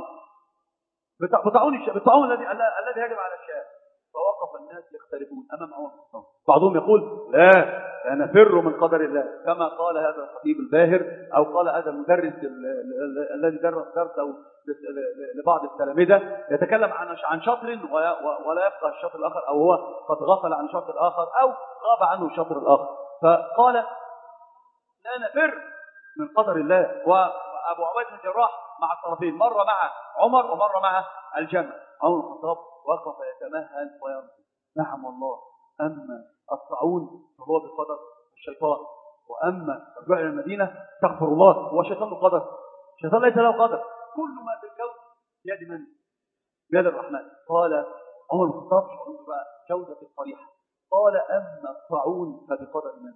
بطاعون بطاعون الذي الذي هجم على الشام، فوقف الناس يختلفون أمام عمر بن الخطاب. بعضهم يقول لا أنا فر من قدر الله كما قال هذا الخطيب الباهر، أو قال هذا المدرس الذي درس درسه لبعض التلامذة يتكلم عن عن شطر ولا يبقى الشطر الآخر، أو هو قد غفل عن شطر الآخر أو غاب عنه الشطر الآخر. فقال لا نفر من قدر الله. وأبو عبيدة بن الجراح مع الطرفين، مرة مع عمر ومرة مع الجمع. عمر بن الخطاب وقف يتمهل وينظر، نعم والله، أما الطاعون فهو بقدر الشيطان، وأما الرجوع إلى المدينة تغفر الله، هو شيطان قدر، الشيطان ليس له قدر، كل ما في الكون بيد من؟ بيد الرحمن. قال عمر بن الخطاب جودة الصريحة، قال أما الطاعون فبقدر من؟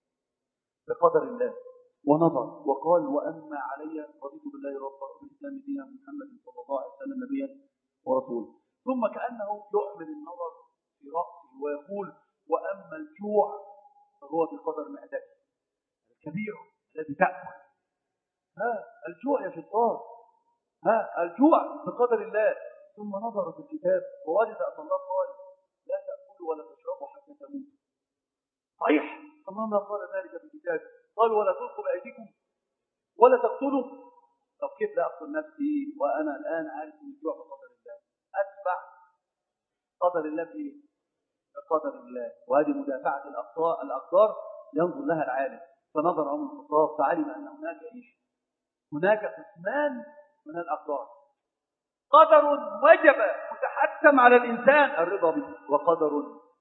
بقدر الله. ونظر وقال وأما علي رضيت بالله ربا وبالإسلام دينا محمد صلى الله عليه وسلم نبيا ورسولا. ثم كأنه يؤمن النظر في رأسه ويقول وأما الجوع فهو بقدر معدتك الكبير الذي تأكل. ها الجوع يا شيطان، ها الجوع بقدر الله. ثم نظر في الكتاب ووجد أن الله قال لا تأكلوا ولا تشربوا حتى تموتوا. صحيح الله ما قال ذلك في الكتاب، قال ولا تلقوا بأيديكم ولا تقتلوا. طب كيف لا أقتل نفسي وأنا الآن عارف أن الجوع بقدر الله؟ أتبع قدر الله بإيه؟ بقدر الله. وهذه مدافعة الأقدار الأقدار ينظر لها العالم. فنظر عمر بن الخطاب فعلم أن هناك إيش؟ هناك قسمان من الأقدار، قدر وجب متحتم على الإنسان الرضا به، وقدر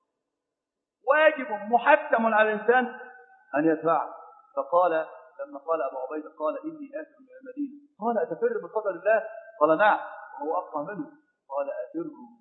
واجب محتم على الإنسان أن يدفعه. فقال لما قال أبو عبيدة قال إني آتي من المدينة، قال أتفر من قدر الله؟ قال نعم، وهو أفقه منه. قال أفر من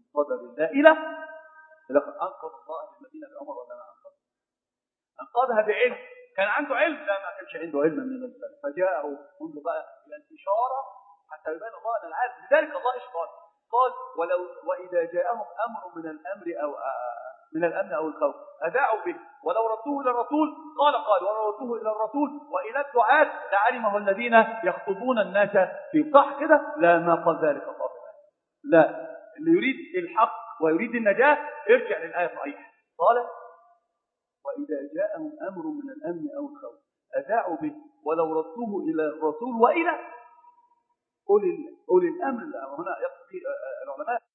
لا إله إلا أنقذ الله المدينة بعمر ولا ما أنقذ؟ أنقذها بعلم. كان عنده علم؟ لا، ما كانش عنده علم من الإنسان. فجاءه منذ بقى إلى الإشارة حتى يبان الله أن العالم. لذلك الله إيش قال؟ قال ولو وإذا جاءهم أمر من الأمر أو من الأمن أو الخوف أذاعوا به ولو ردوه إلى الرسول قال قال ولو ردوه إلى الرسول وإلى الدعاة لعلمه الذين يخطبون الناس في صح كده. لا، ما قال ذلك الله تعالى. لا، اللي يريد الحق ويريد النجاة ارجع للآية صحيحة. قال وإذا جاءهم أمر من الأمن أو الخوف أذاعوا به ولو ردوه إلى الرسول وإلى أولي الأمر. هنا يقصد العلماء